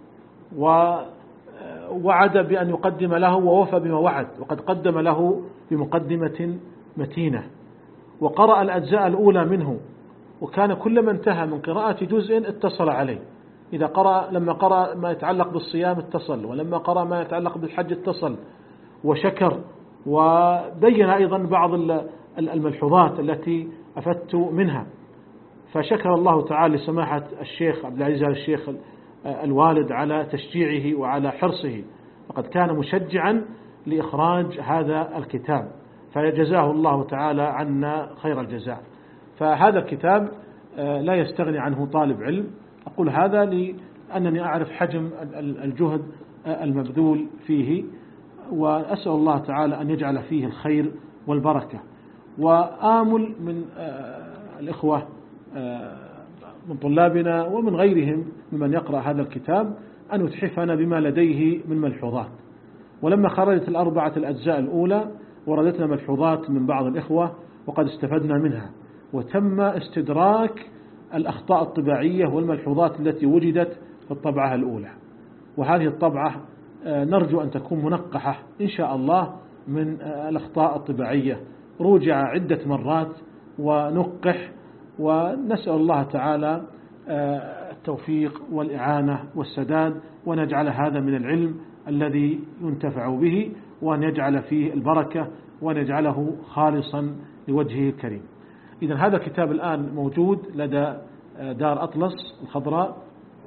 ووعد بأن يقدم له ووفى بما وعد، وقد قدم له بمقدمة متينة، وقرأ الأجزاء الأولى منه، وكان كلما انتهى من قراءة جزء اتصل عليه، إذا قرأ لما قرأ ما يتعلق بالصيام اتصل، ولما قرأ ما يتعلق بالحج اتصل وشكر، وبين أيضا بعض الملحوظات التي أفدت منها. فشكر الله تعالى لسماحة الشيخ عبد العزيز آل الشيخ الوالد على تشجيعه وعلى حرصه، فقد كان مشجعا لإخراج هذا الكتاب، فجزاه الله تعالى عنا خير الجزاء. فهذا الكتاب لا يستغني عنه طالب علم، أقول هذا لأنني أعرف حجم الجهد المبذول فيه، وأسأل الله تعالى أن يجعل فيه الخير والبركة. وآمل من الإخوة من طلابنا ومن غيرهم ممن يقرأ هذا الكتاب أن يتحفنا بما لديه من ملحوظات. ولما خرجت الأربعة الأجزاء الأولى وردتنا ملحوظات من بعض الإخوة وقد استفدنا منها، وتم استدراك الأخطاء الطباعية والملحوظات التي وجدت في الطبعة الأولى، وهذه الطبعة نرجو أن تكون منقحة إن شاء الله من الأخطاء الطباعية، رجع عدة مرات ونقح، ونسأل الله تعالى التوفيق والإعانة والسداد، ونجعل هذا من العلم الذي ينتفع به، وأن يجعل فيه البركة، وأن يجعله خالصا لوجهه الكريم. إذن هذا الكتاب الآن موجود لدى دار أطلس الخضراء،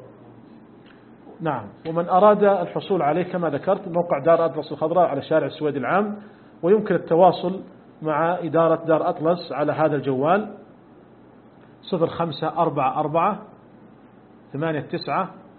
نعم. ومن أراد الحصول عليه كما ذكرت موقع دار أطلس الخضراء على شارع السويد العام، ويمكن التواصل مع إدارة دار أطلس على هذا الجوال صفر خمسة أربعة أربعة ثمانية تسعة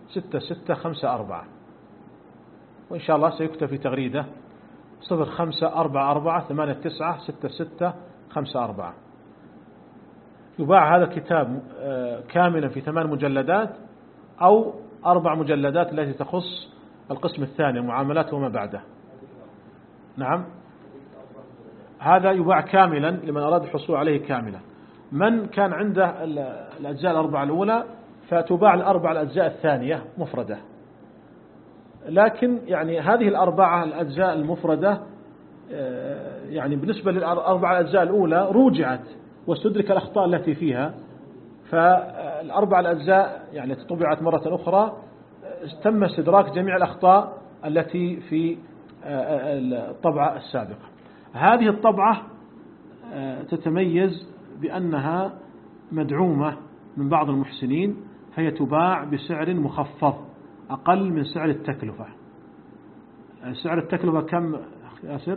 ستة ستة خمسة أربعة، وإن شاء الله سيكتب في تغريدة صفر خمسة أربعة أربعة ثمانية تسعة ستة ستة خمسة أربعة. يباع هذا الكتاب كاملا في ثمان مجلدات أو أربع مجلدات التي تخص القسم الثاني المعاملات وما بعده. نعم، هذا يباع كاملا لمن أراد الحصول عليه كاملا. من كان عنده الأجزاء الأربعة الأولى فتباع الأربع الأجزاء الثانية مفردة. لكن يعني هذه الأربعة الأجزاء المفردة يعني بالنسبة للأربع الأجزاء الأولى روجعت واستدرك الأخطاء التي فيها، فالأربع الأجزاء يعني طبعت مرة أخرى تم استدراك جميع الأخطاء التي في الطبعة السابقة. هذه الطبعة تتميز بأنها مدعومة من بعض المحسنين، فهي تباع بسعر مخفض أقل من سعر التكلفة. سعر التكلفة كم ياسر؟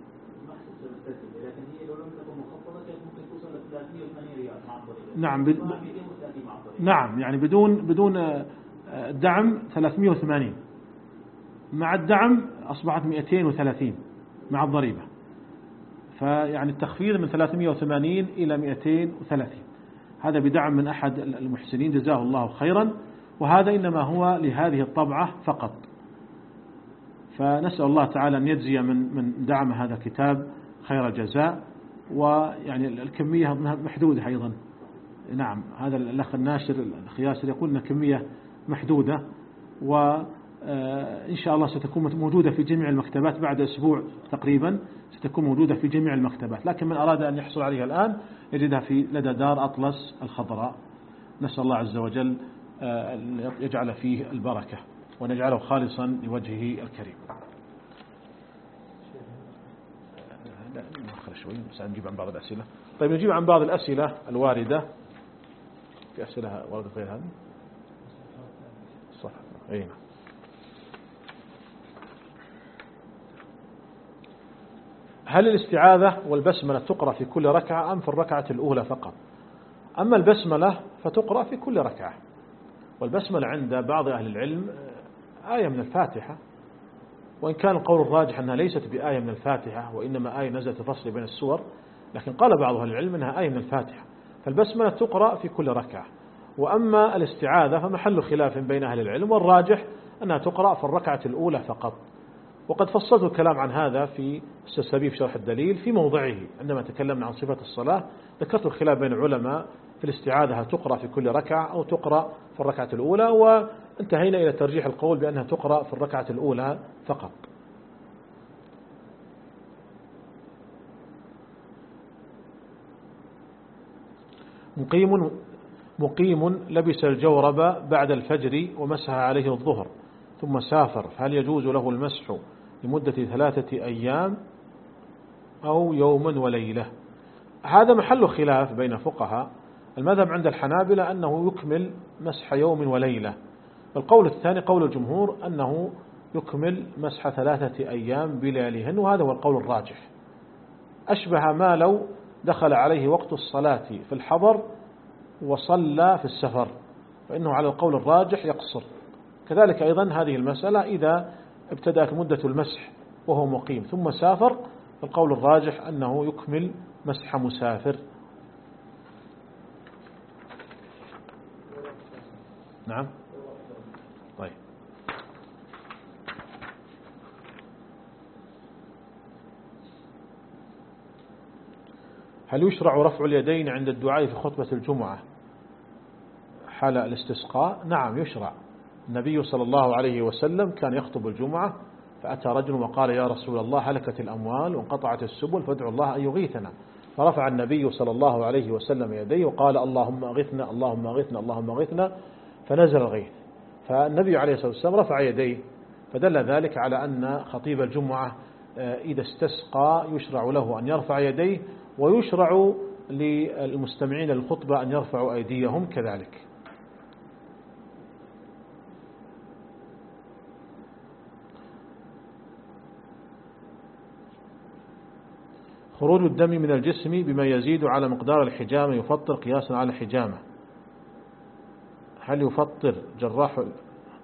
نعم ب... نعم يعني بدون بدون دعم ثلاثمئة وثمانين، مع الدعم أصبحت مئتين وثلاثين مع الضريبة، فيعني التخفيض من ثلاثمئة وثمانين إلى مئتين وثلاثين. هذا بدعم من أحد المحسنين جزاه الله خيرا، وهذا إنما هو لهذه الطبعة فقط. فنسأل الله تعالى أن يجزي من من دعم هذا الكتاب خير الجزاء، ويعني الكمية محدودة أيضا. نعم، هذا الأخ الناشر الأخ ياسر يقول أن كمية محدودة، وإن شاء الله ستكون موجودة في جميع المكتبات بعد أسبوع تقريبا، ستكون موجودة في جميع المكتبات. لكن من أراد أن يحصل عليها الآن يجدها في لدى دار أطلس الخضراء. نسأل الله عز وجل أن يجعل فيه البركة ونجعله خالصا لوجهه الكريم. لا نأخر شوي بس نجيب عن بعض الأسئلة. طيب نجيب عن بعض الأسئلة الواردة. في أسئلة واردة غير هذه؟ صح. أين؟ هل الاستعاذة والبسملة تقرأ في كل ركعة أم في الركعة الأولى فقط؟ أما البسملة فتقرأ في كل ركعة، والبسملة عند بعض أهل العلم آية من الفاتحة، وإن كان القول الراجح أنها ليست بآية من الفاتحة وإنما آية نزلت فصل بين السور، لكن قال بعض أهل العلم أنها آية من الفاتحة. فالبسملة تقرأ في كل ركعة. وأما الاستعاذة فمحل خلاف بين أهل العلم، والراجح أنها تقرأ في الركعة الأولى فقط. وقد فصلت الكلام عن هذا في السلسبيل في شرح الدليل في موضعه عندما تكلمنا عن صفة الصلاة، ذكرت الخلاف بين العلماء في الاستعاذة تقرأ في كل ركعة أو تقرأ في الركعة الأولى، وانتهينا إلى ترجيح القول بأنها تقرأ في الركعة الأولى فقط. مقيم مقيم لبس الجورب بعد الفجر ومسح عليه الظهر ثم سافر، هل يجوز له المسح لمدة ثلاثة أيام أو يوم وليلة؟ هذا محل خلاف بين فقهاء. المذهب عند الحنابلة أنه يكمل مسح يوم وليلة، والقول الثاني قول الجمهور أنه يكمل مسح ثلاثة أيام بلياليهن، وهذا هو القول الراجح. أشبه ما لو دخل عليه وقت الصلاة في الحضر وصلى في السفر، فإنه على القول الراجح يقصر. كذلك أيضا هذه المسألة إذا ابتدأت مدة المسح وهو مقيم ثم سافر، القول الراجح أنه يكمل مسح مسافر. نعم. طيب. هل يشرع رفع اليدين عند الدعاء في خطبة الجمعة حال الاستسقاء؟ نعم يشرع. النبي صلى الله عليه وسلم كان يخطب الجمعة فأتى رجل وقال يا رسول الله هلكت الأموال وانقطعت السبل فادعوا الله أن يغيثنا، فرفع النبي صلى الله عليه وسلم يديه وقال اللهم أغثنا اللهم أغثنا اللهم أغثنا، فنزل الغيث. فالنبي عليه الصلاة والسلام رفع يديه، فدل ذلك على أن خطيب الجمعة إذا استسقى يشرع له أن يرفع يديه، ويشرع للمستمعين للخطبة أن يرفعوا أيديهم كذلك. خروج الدم من الجسم بما يزيد على مقدار الحجامة يفطر قياسا على الحجامة، هل يفطر جراح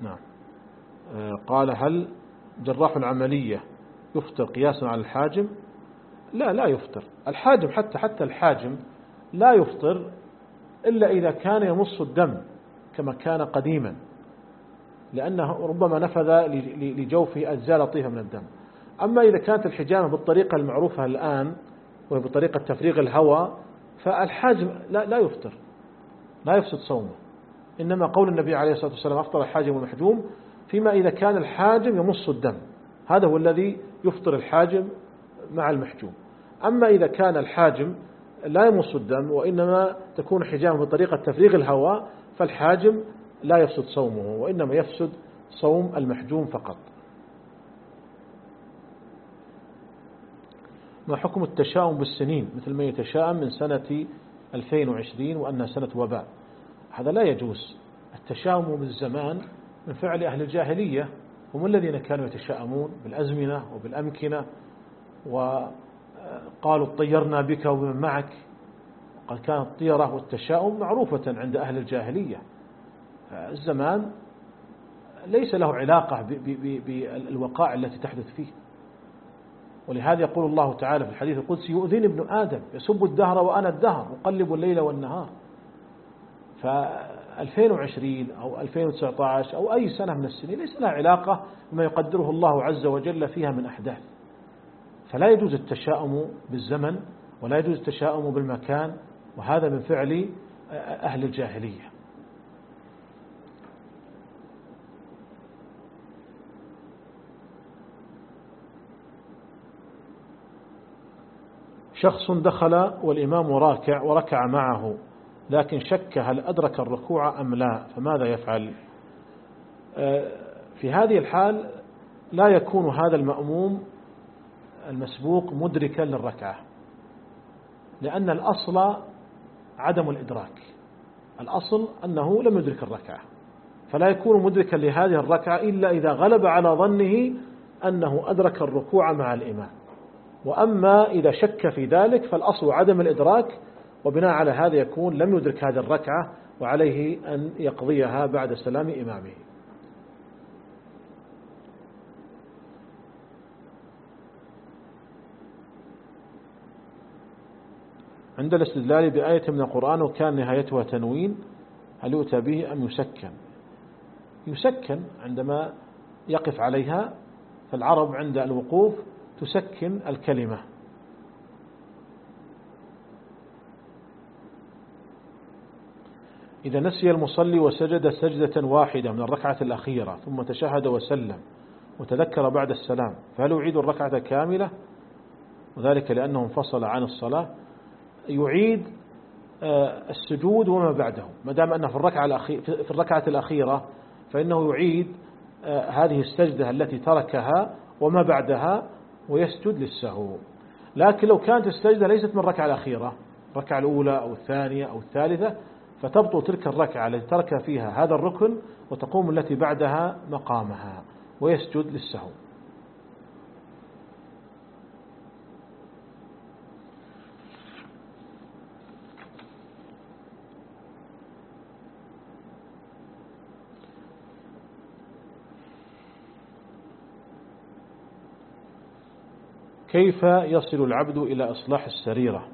نعم. قال هل جراح العملية يفطر قياسا على الحاجم؟ لا لا يفطر الحاجم، حتى حتى الحاجم لا يفطر إلا إذا كان يمص الدم كما كان قديما، لأنه ربما نفذ لجوفه أجزاء لطيفة من الدم. أما إذا كانت الحجامة بالطريقة المعروفة الآن وهي بطريقة تفريغ الهواء فالحاجم لا, لا يفطر، لا يفسد صومه. إنما قول النبي عليه الصلاة والسلام أفطر الحاجم والمحجوم فيما إذا كان الحاجم يمص الدم، هذا هو الذي يفطر الحاجم مع المحجوم. أما إذا كان الحاجم لا يمص الدم وإنما تكون حجامه بطريقة تفريغ الهواء فالحاجم لا يفسد صومه، وإنما يفسد صوم المحجوم فقط. ما حكم التشاؤم بالسنين مثل ما يتشاءم من سنة ألفين وعشرين وأنها سنة وباء؟ هذا لا يجوز. التشاؤم بالزمان من فعل أهل الجاهلية، هم الذين كانوا يتشاءمون بالأزمنة وبالأمكنة، وقالوا اطيرنا بك ومن معك. قال كانت الطيرة والتشاؤم معروفة عند أهل الجاهلية. الزمان ليس له علاقة بالوقائع التي تحدث فيه، ولهذا يقول الله تعالى في الحديث القدسي يؤذيني ابن آدم يسب الدهر وأنا الدهر أقلب الليل والنهار. فألفين وعشرين أو ألفين وتسعة عشر أو أي سنة من السنين ليس لها علاقة بما يقدره الله عز وجل فيها من أحداث. فلا يجوز التشاؤم بالزمن ولا يجوز التشاؤم بالمكان، وهذا من فعل أهل الجاهلية. شخص دخل والإمام راكع وركع معه لكن شك هل أدرك الركوع أم لا، فماذا يفعل؟ في هذه الحال لا يكون هذا المأموم المسبوق مدركا للركعة، لأن الأصل عدم الإدراك، الأصل أنه لم يدرك الركعة، فلا يكون مدركا لهذه الركعة إلا إذا غلب على ظنه أنه أدرك الركوع مع الإمام. وأما إذا شك في ذلك فالأصل عدم الإدراك، وبناء على هذا يكون لم يدرك هذه الركعة وعليه أن يقضيها بعد سلام إمامه. عند الاستدلال بآية من القرآن وكان نهايتها تنوين هل يؤتى به أم يسكن؟ يسكن عندما يقف عليها، فالعرب عند الوقوف تسكن الكلمة. إذا نسي المصلي وسجد سجدة واحدة من الركعة الأخيرة ثم تشهد وسلم وتذكر بعد السلام فهل يعيد الركعة كاملة؟ وذلك لأنه انفصل عن الصلاة. يعيد السجود وما بعده، ما دام أنه في الركعة في الركعة الأخيرة فإنه يعيد هذه السجدة التي تركها وما بعدها ويسجد للسهو. لكن لو كانت السجدة ليست من الركعة الأخيرة، الركعة الأولى أو الثانية أو الثالثة، فتبطل تلك الركعة التي ترك فيها هذا الركن وتقوم التي بعدها مقامها ويسجد للسهو. كيف يصل العبد إلى إصلاح السريرة؟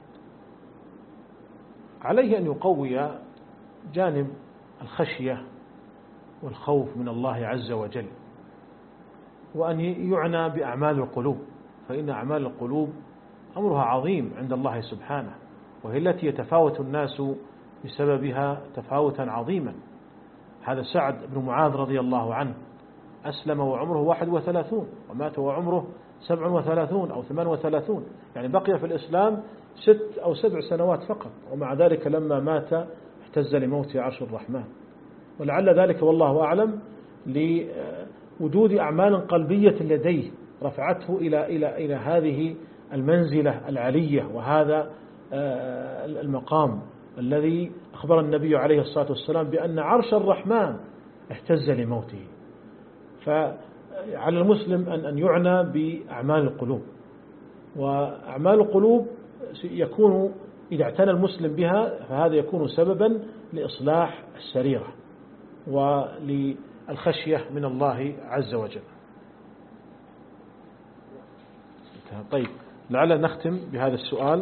عليه أن يقوي جانب الخشية والخوف من الله عز وجل، وأن يعنى بأعمال القلوب، فإن أعمال القلوب أمرها عظيم عند الله سبحانه، وهي التي يتفاوت الناس بسببها تفاوتا عظيما. هذا سعد بن معاذ رضي الله عنه أسلم وعمره واحد وثلاثون ومات وعمره سبع وثلاثون أو ثمان وثلاثون، يعني بقي في الإسلام ست أو سبع سنوات فقط، ومع ذلك لما مات اهتز لموت عرش الرحمن. ولعل ذلك والله أعلم لوجود أعمال قلبية لديه رفعته إلى إلى إلى هذه المنزلة العلية وهذا المقام الذي أخبر النبي عليه الصلاة والسلام بأن عرش الرحمن اهتز لموته. فعلى المسلم أن أن يعنى بأعمال القلوب، وأعمال القلوب يكون إذا اعتنى المسلم بها فهذا يكون سببا لإصلاح السريرة الخشية من الله عز وجل. طيب، لعل نختم بهذا السؤال.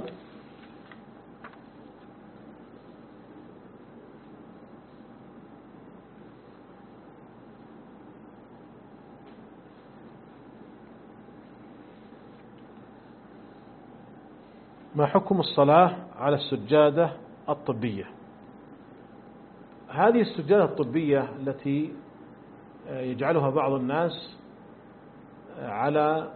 ما حكم الصلاة على السجادة الطبية؟ هذه السجادة الطبية التي يجعلها بعض الناس على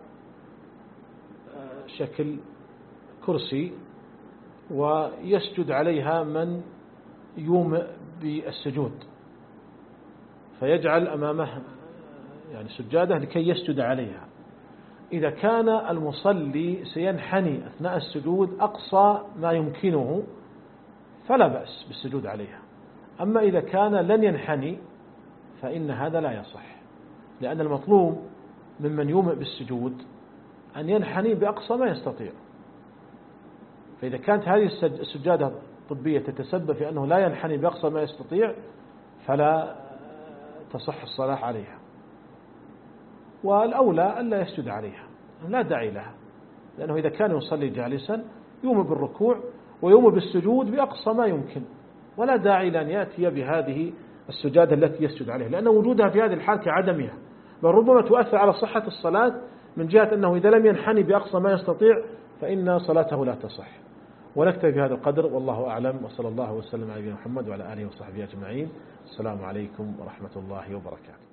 شكل كرسي ويسجد عليها من يومئ بالسجود، فيجعل أمامه يعني سجادة لكي يسجد عليها. إذا كان المصلي سينحني أثناء السجود أقصى ما يمكنه فلا بأس بالسجود عليها. أما إذا كان لن ينحني فإن هذا لا يصح، لأن المطلوب ممن يومئ بالسجود أن ينحني بأقصى ما يستطيع. فإذا كانت هذه السجادة الطبية تتسبب في أنه لا ينحني بأقصى ما يستطيع فلا تصح الصلاة عليها، والأولى ألا يسجد عليها، لا داعي لها، لأنه إذا كان يصلي جالسا يوم بالركوع ويوم بالسجود بأقصى ما يمكن، ولا داعي لأن يأتي بهذه السجادة التي يسجد عليها، لأن وجودها في هذه الحال كعدمها، بل ربما تؤثر على صحة الصلاة من جهة أنه إذا لم ينحني بأقصى ما يستطيع فإن صلاته لا تصح. ونكتفي بهذا القدر، والله أعلم، وصلى الله وسلم على نبينا محمد وعلى آله وصحبه أجمعين. السلام عليكم ورحمة الله وبركاته.